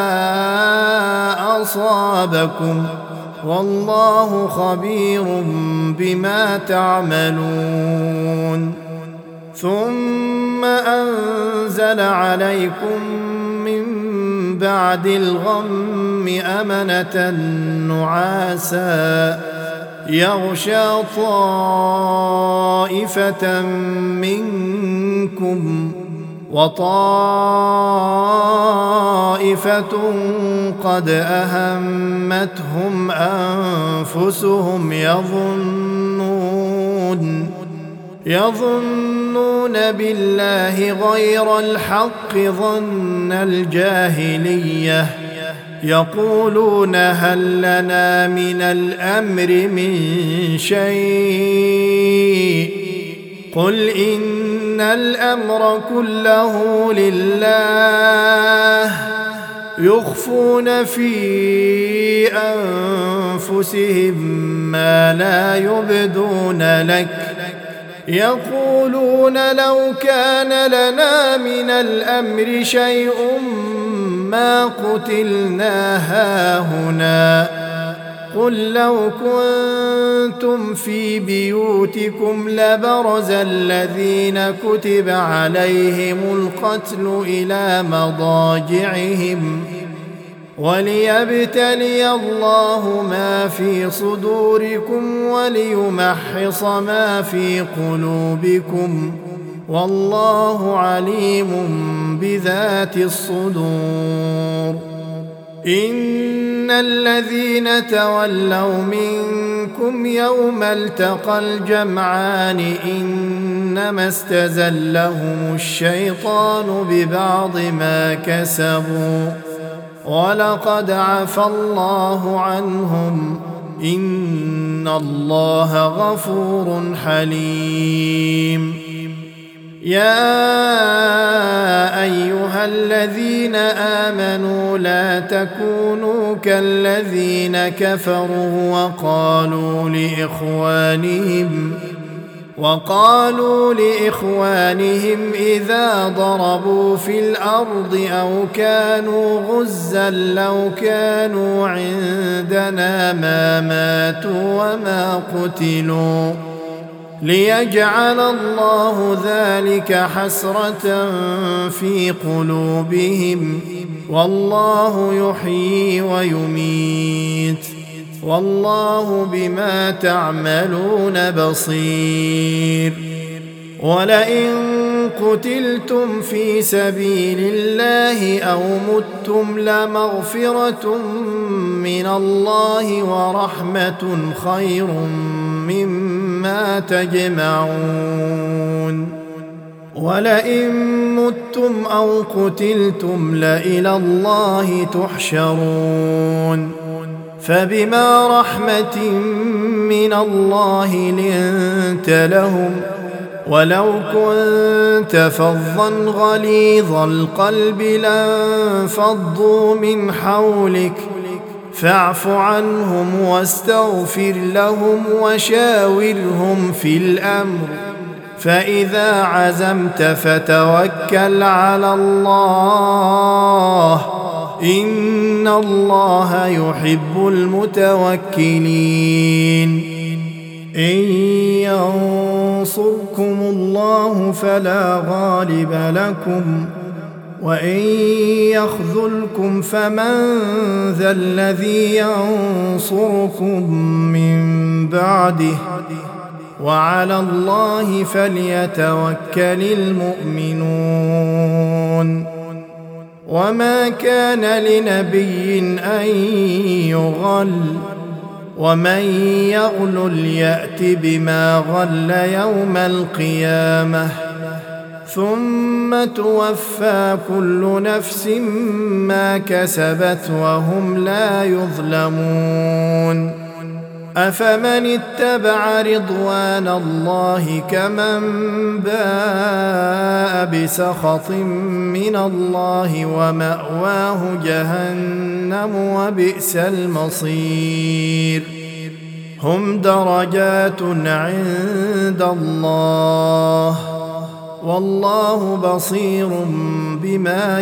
أصابكم والله خبير بما تعملون. ثم أنزل عليكم من بعد الغم أمنة نعاسا يغشى طائفة منكم وطائفة قد أهمتهم أنفسهم يظنون يظنون بالله غير الحق ظن الجاهلية يقولون هل لنا من الأمر من شيء قل إن الأمر كله لله يخفون في أنفسهم ما لا يبدون لك يقولون لو كان لنا من الأمر شيء ما قتلنا هاهنا قل لو كنتم في بيوتكم لبرز الذين كتب عليهم القتل إلى مضاجعهم وليبتلي الله ما في صدوركم وليمحص ما في قلوبكم والله عليم بذات الصدور إن الذين تولوا منكم يوم التقى الجمعان إنما استزلهم الشيطان ببعض ما كسبوا ولقد عفى الله عنهم إن الله غفور حليم يا أيها الذين آمنوا لا تكونوا كالذين كفروا وقالوا لإخوانهم وقالوا لإخوانهم إذا ضربوا في الأرض أو كانوا غزا لو كانوا عندنا ما ماتوا وما قتلوا ليجعل الله ذلك حسرة في قلوبهم والله يحيي ويميت والله بما تعملون بصير ولئن قتلتم في سبيل الله أو متم لمغفرة من الله ورحمة خير مما تجمعون ولئن متم أو قتلتم لإلى الله تحشرون فبما رحمة من الله لنت لهم ولو كنت فظا غليظ القلب لانفضوا من حولك فاعف عنهم واستغفر لهم وشاورهم في الأمر فإذا عزمت فتوكل على الله إن الله يحب المتوكلين إن ينصركم الله فلا غالب لكم وإن يخذلكم فمن ذا الذي ينصركم من بعده وعلى الله فليتوكل المؤمنون وما كان لنبي أن يغل ومن يغلل يأت بما غل يوم القيامة ثم توفى كل نفس ما كسبت وهم لا يظلمون أفمن اتبع رضوان الله كمن باء بسخط من الله ومأواه جهنم وبئس المصير هم درجات عند الله والله بصير بما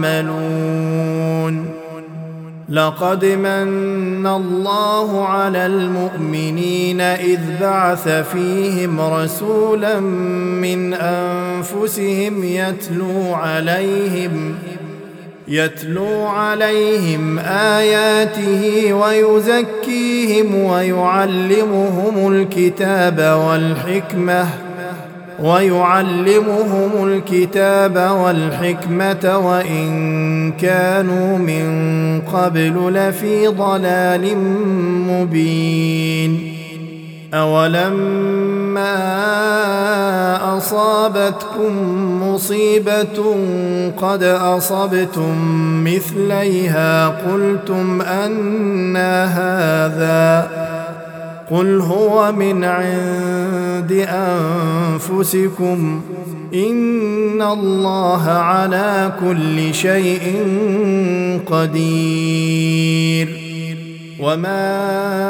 يعملون لقد من الله على المؤمنين إذ بعث فيهم رسولا من أنفسهم يتلو عليهم يتلو عليهم آياته ويزكيهم ويعلمهم الكتاب والحكمة ويعلمهم الكتاب والحكمة وإن كانوا من قبل لفي ضلال مبين أولما لما أصابتكم مصيبة قد أصبتم مثليها قلتم أنى هذا قل هو من عند أنفسكم إن الله على كل شيء قدير. وما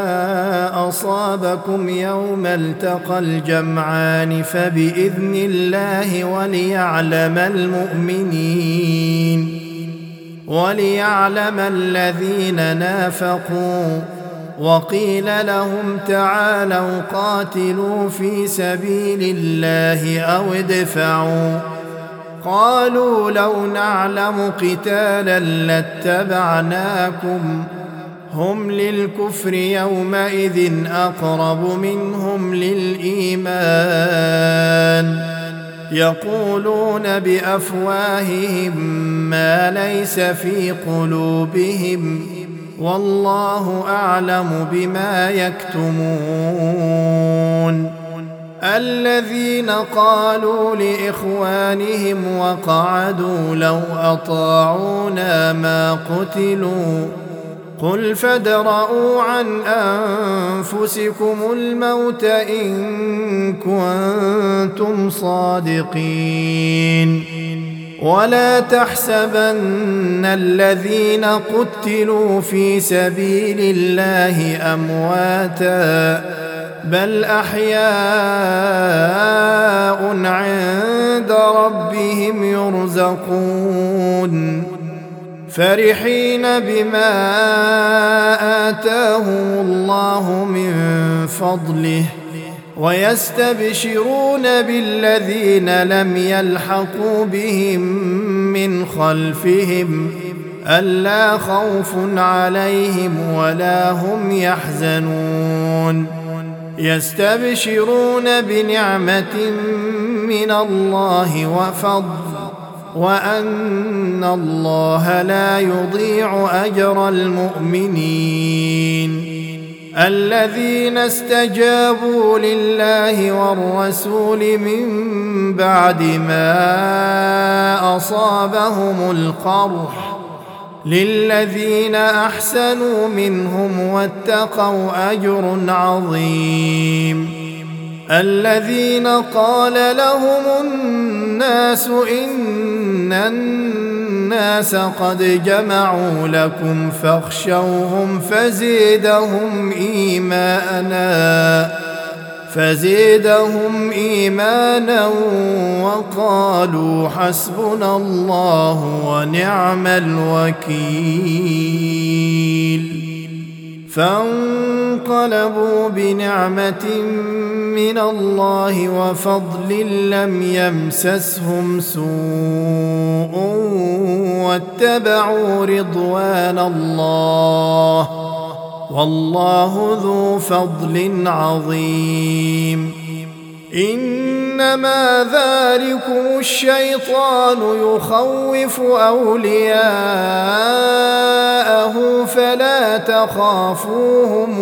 أصابكم يوم التقى الجمعان فبإذن الله وليعلم المؤمنين وليعلم الذين نافقوا. وقيل لهم تعالوا قاتلوا في سبيل الله أو ادفعوا قالوا لو نعلم قتالا لاتبعناكم هم للكفر يومئذ أقرب منهم للإيمان يقولون بأفواههم ما ليس في قلوبهم والله أعلم بما يكتمون. الذين قالوا لإخوانهم وقعدوا لو أطاعونا ما قتلوا قل فادرءوا عن أنفسكم الموت إن كنتم صادقين. ولا تحسبن الذين قتلوا في سبيل الله أمواتا بل أحياء عند ربهم يرزقون فرحين بما آتاهم الله من فضله ويستبشرون بالذين لم يلحقوا بهم من خلفهم ألا خوف عليهم ولا هم يحزنون يستبشرون بنعمة من الله وفضل وأن الله لا يضيع أجر المؤمنين. الذين استجابوا لله والرسول من بعد ما أصابهم القرح للذين أحسنوا منهم واتقوا أجر عظيم. الذين قال لهم الناس إن الناس قد جمعوا لكم فاخشوهم فزيدهم إيمانا فزيدهم إيمانا وقالوا حسبنا الله ونعم الوكيل. فانقلبوا بنعمة من الله وفضل لم يمسسهم سوء واتبعوا رضوان الله والله ذو فضل عظيم. إنما ذلكم الشيطان يخوف أولياءه فلا تخافوهم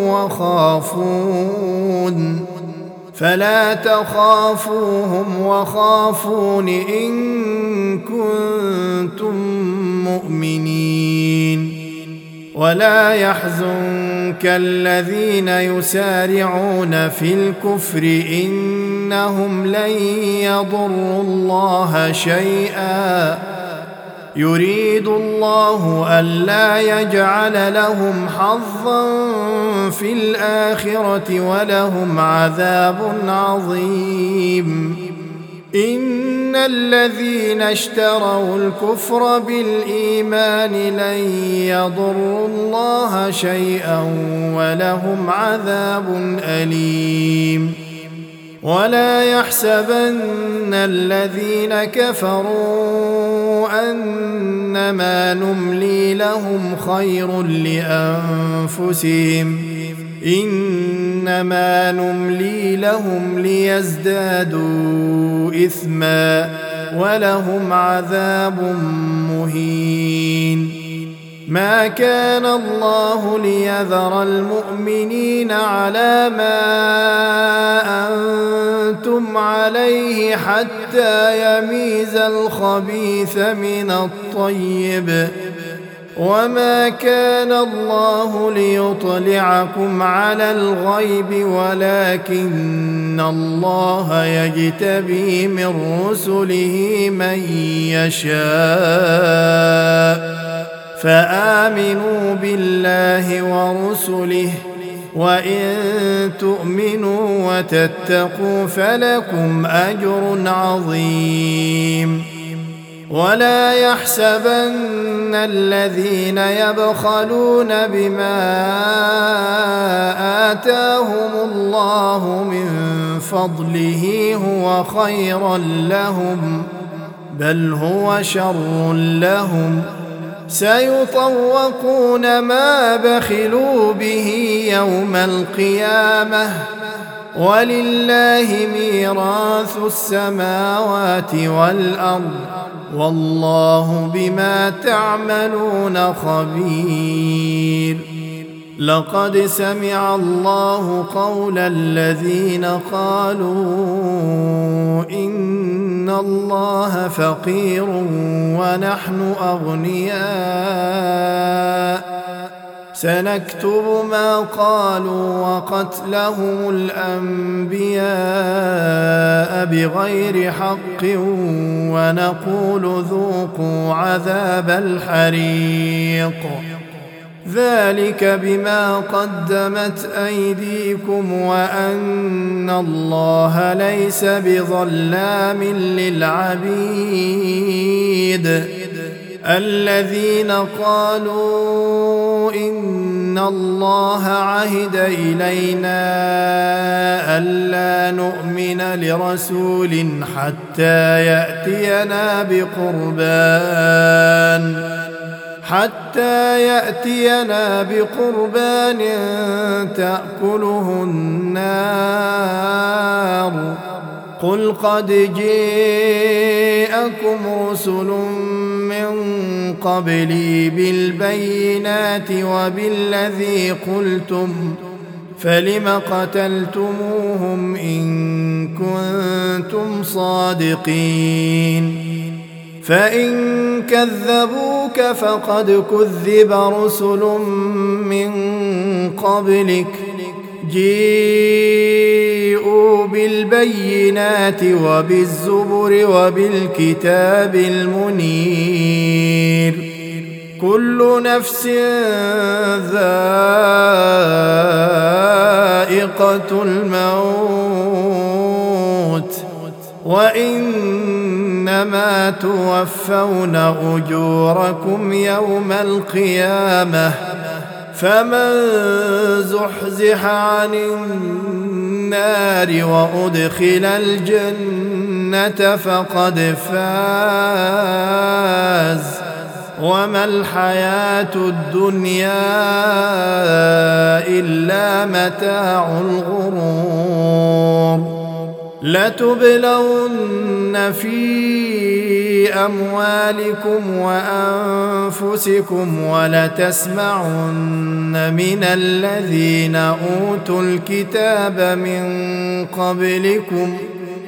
وخافون فلا تخافوهم وخافون إن كنتم مؤمنين. ولا يحزنك الذين يسارعون في الكفر إنهم لن يضروا الله شيئا يريد الله ألا يجعل لهم حظا في الآخرة ولهم عذاب عظيم. إن الذين اشتروا الكفر بالإيمان لن يضروا الله شيئا ولهم عذاب أليم. ولا يحسبن الذين كفروا أنما نملي لهم خير لأنفسهم إنما نملي لهم ليزدادوا إثما ولهم عذاب مهين. ما كان الله ليذر المؤمنين على ما أنتم عليه حتى يميز الخبيث من الطيب، وما كان الله ليطلعكم على الغيب ولكن الله يجتبي من رسله من يشاء، فآمنوا بالله ورسله، وإن تؤمنوا وتتقوا فلكم أجر عظيم. ولا يحسبن الذين يبخلون بما آتاهم الله من فضله هو خيرا لهم، بل هو شر لهم، سيطوقون ما بخلوا به يوم القيامة، ولله ميراث السماوات والأرض، والله بما تعملون خبير. لقد سمع الله قول الذين قالوا إن الله فقير ونحن أغنياء، سنكتب ما قالوا وقتلهم الأنبياء بغير حق ونقول ذوقوا عذاب الحريق، ذلك بما قدمت أيديكم وأن الله ليس بظلام للعبيد. الذين قالوا إن الله عهد إلينا ألا نؤمن لرسول حتى يأتينا بقربان حتى يأتينا بقربان تأكله النار، قل قد جاءكم رسل من قبلي بالبينات وبالذي قلتم، فلم قتلتموهم إن كنتم صادقين؟ فإن كذبوك فقد كذب رسل من قبلك جيءوا بالبينات وبالزبر وبالكتاب المنير، كل نفس ذائقة الموت، وإنما توفون أجوركم يوم القيامة، فمن زحزح عن النار وأدخل الجنة فقد فاز، وما الحياة الدنيا إلا متاع الغرور. لتبلون في أموالكم وأنفسكم ولتسمعن من الذين أوتوا الكتاب من قبلكم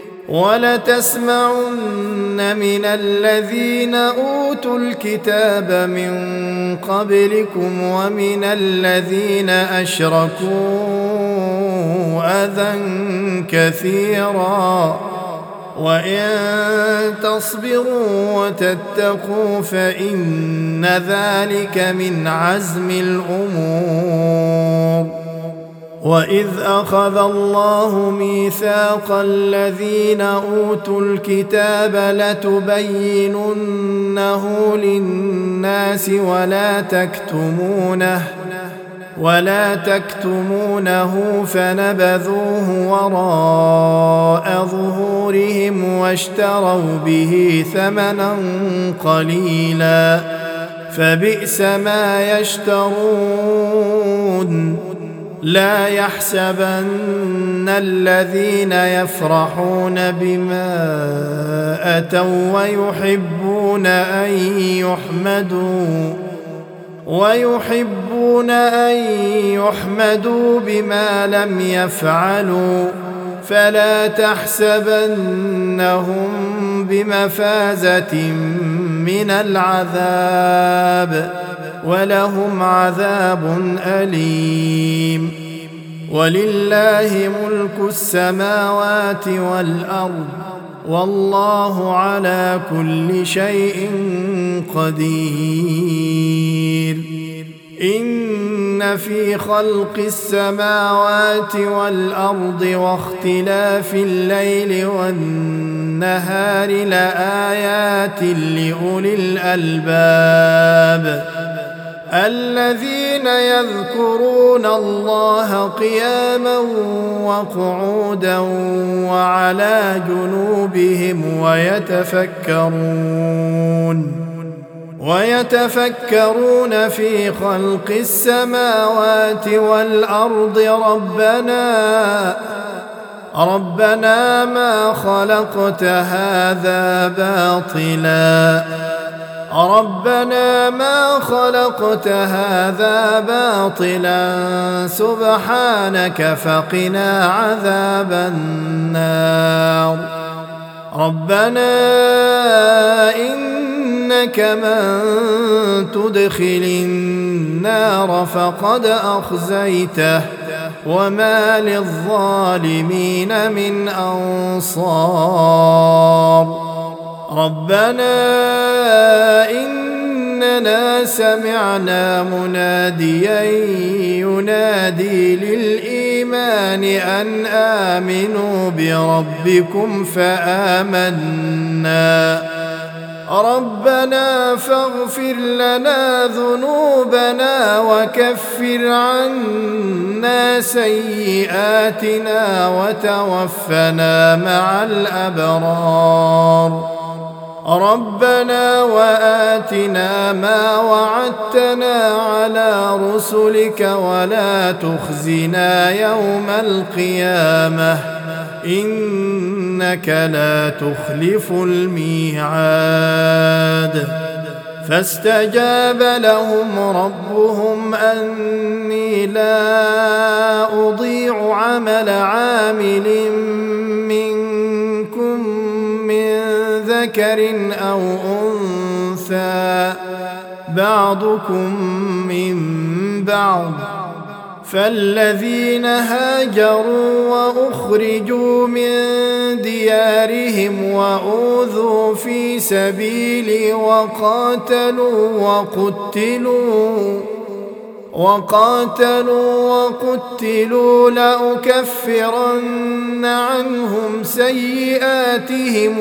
ولتسمعن من الذين أوتوا الكتاب من قبلكم ومن الذين أشركوا أذى كثيرا، وإن تصبروا وتتقوا فإن ذلك من عزم الأمور. وإذ أخذ الله ميثاق الذين أوتوا الكتاب لتبيننه للناس ولا تكتمونه ولا تكتمونه فنبذوه وراء ظهورهم واشتروا به ثمنا قليلا، فبئس ما يشترون. لا يحسبن الذين يفرحون بما أتوا ويحبون أن يحمدوا ويحبون أن يحمدوا بما لم يفعلوا فلا تحسبنهم بمفازة من العذاب ولهم عذاب أليم. ولله ملك السماوات والأرض والله على كل شيء قدير. إن في خلق السماوات والأرض واختلاف الليل والنهار لآيات لأولي الألباب الذين يذكرون الله قياما وقعودا وعلى جنوبهم ويتفكرون ويتفكرون في خلق السماوات والأرض ربنا ربنا ما خلقت هذا باطلا ربنا ما خلقت هذا باطلا سبحانك فقنا عذاب النار. ربنا إنك من تدخل النار فقد أخزيته وما للظالمين من أنصار. ربنا إننا سمعنا مناديا ينادي للإيمان أن آمنوا بربكم فآمنا ربنا فاغفر لنا ذنوبنا وكفر عنا سيئاتنا وتوفنا مع الأبرار. ربنا وآتنا ما وعدتنا على رسلك ولا تخزنا يوم القيامة إنك لا تخلف الميعاد. فاستجاب لهم ربهم أني لا أضيع عمل عامل منكم من ذكر أو أنثى بعضكم من بعض فالذين هاجروا وأخرجوا من ديارهم وأوذوا في سبيلي وقاتلوا وقتلوا وقاتلوا وقتلوا لأكفرن عنهم سيئاتهم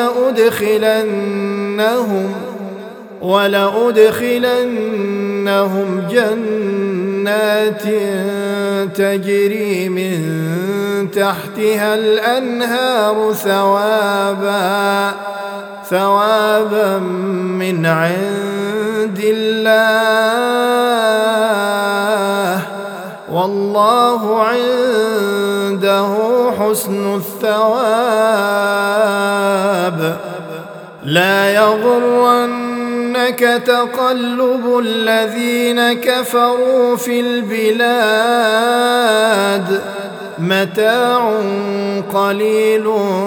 ولأدخلنهم ولأدخلنهم جنات تجري من تحتها الأنهار ثوابا ثوابا من عند الله والله عنده حسن الثواب. لا يغرنك تقلب الذين كفروا في البلاد متاع قليل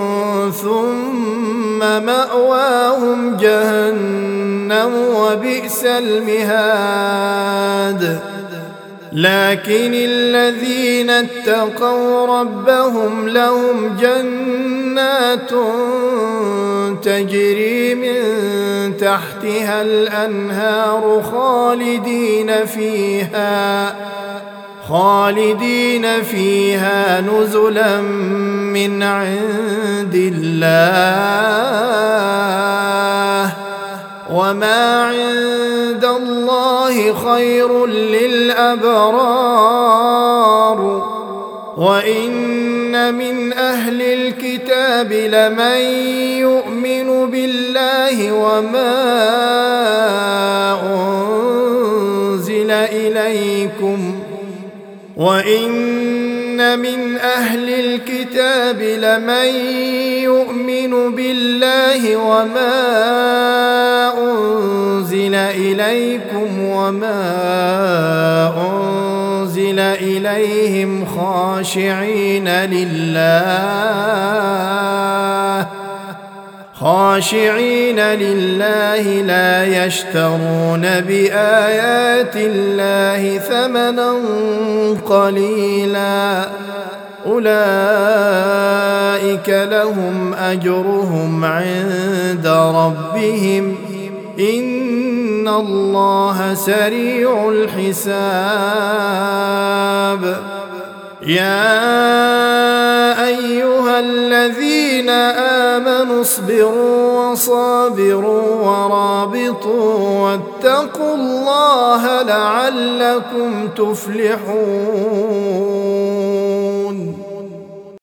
ثم مأواهم جهنم وبئس المهاد. لكن الذين اتقوا ربهم لهم جنات تجري من تحتها الأنهار خالدين فيها خالدين فيها نزلا من عند الله وما عند الله خير للأبرار. وإن من أهل الكتاب لمن يؤمن بالله وما أنزل إليكم وإن من أهل الكتاب لمن يؤمن بالله وما أنزل إليكم وما أنزل إليهم خاشعين لله خاشعين لله لا يشترون بآيات الله ثمنا قليلا أولئك لهم أجرهم عند ربهم إن الله سريع الحساب يا أيها الذين آمنوا اصبروا وصابروا ورابطوا واتقوا الله لعلكم تفلحون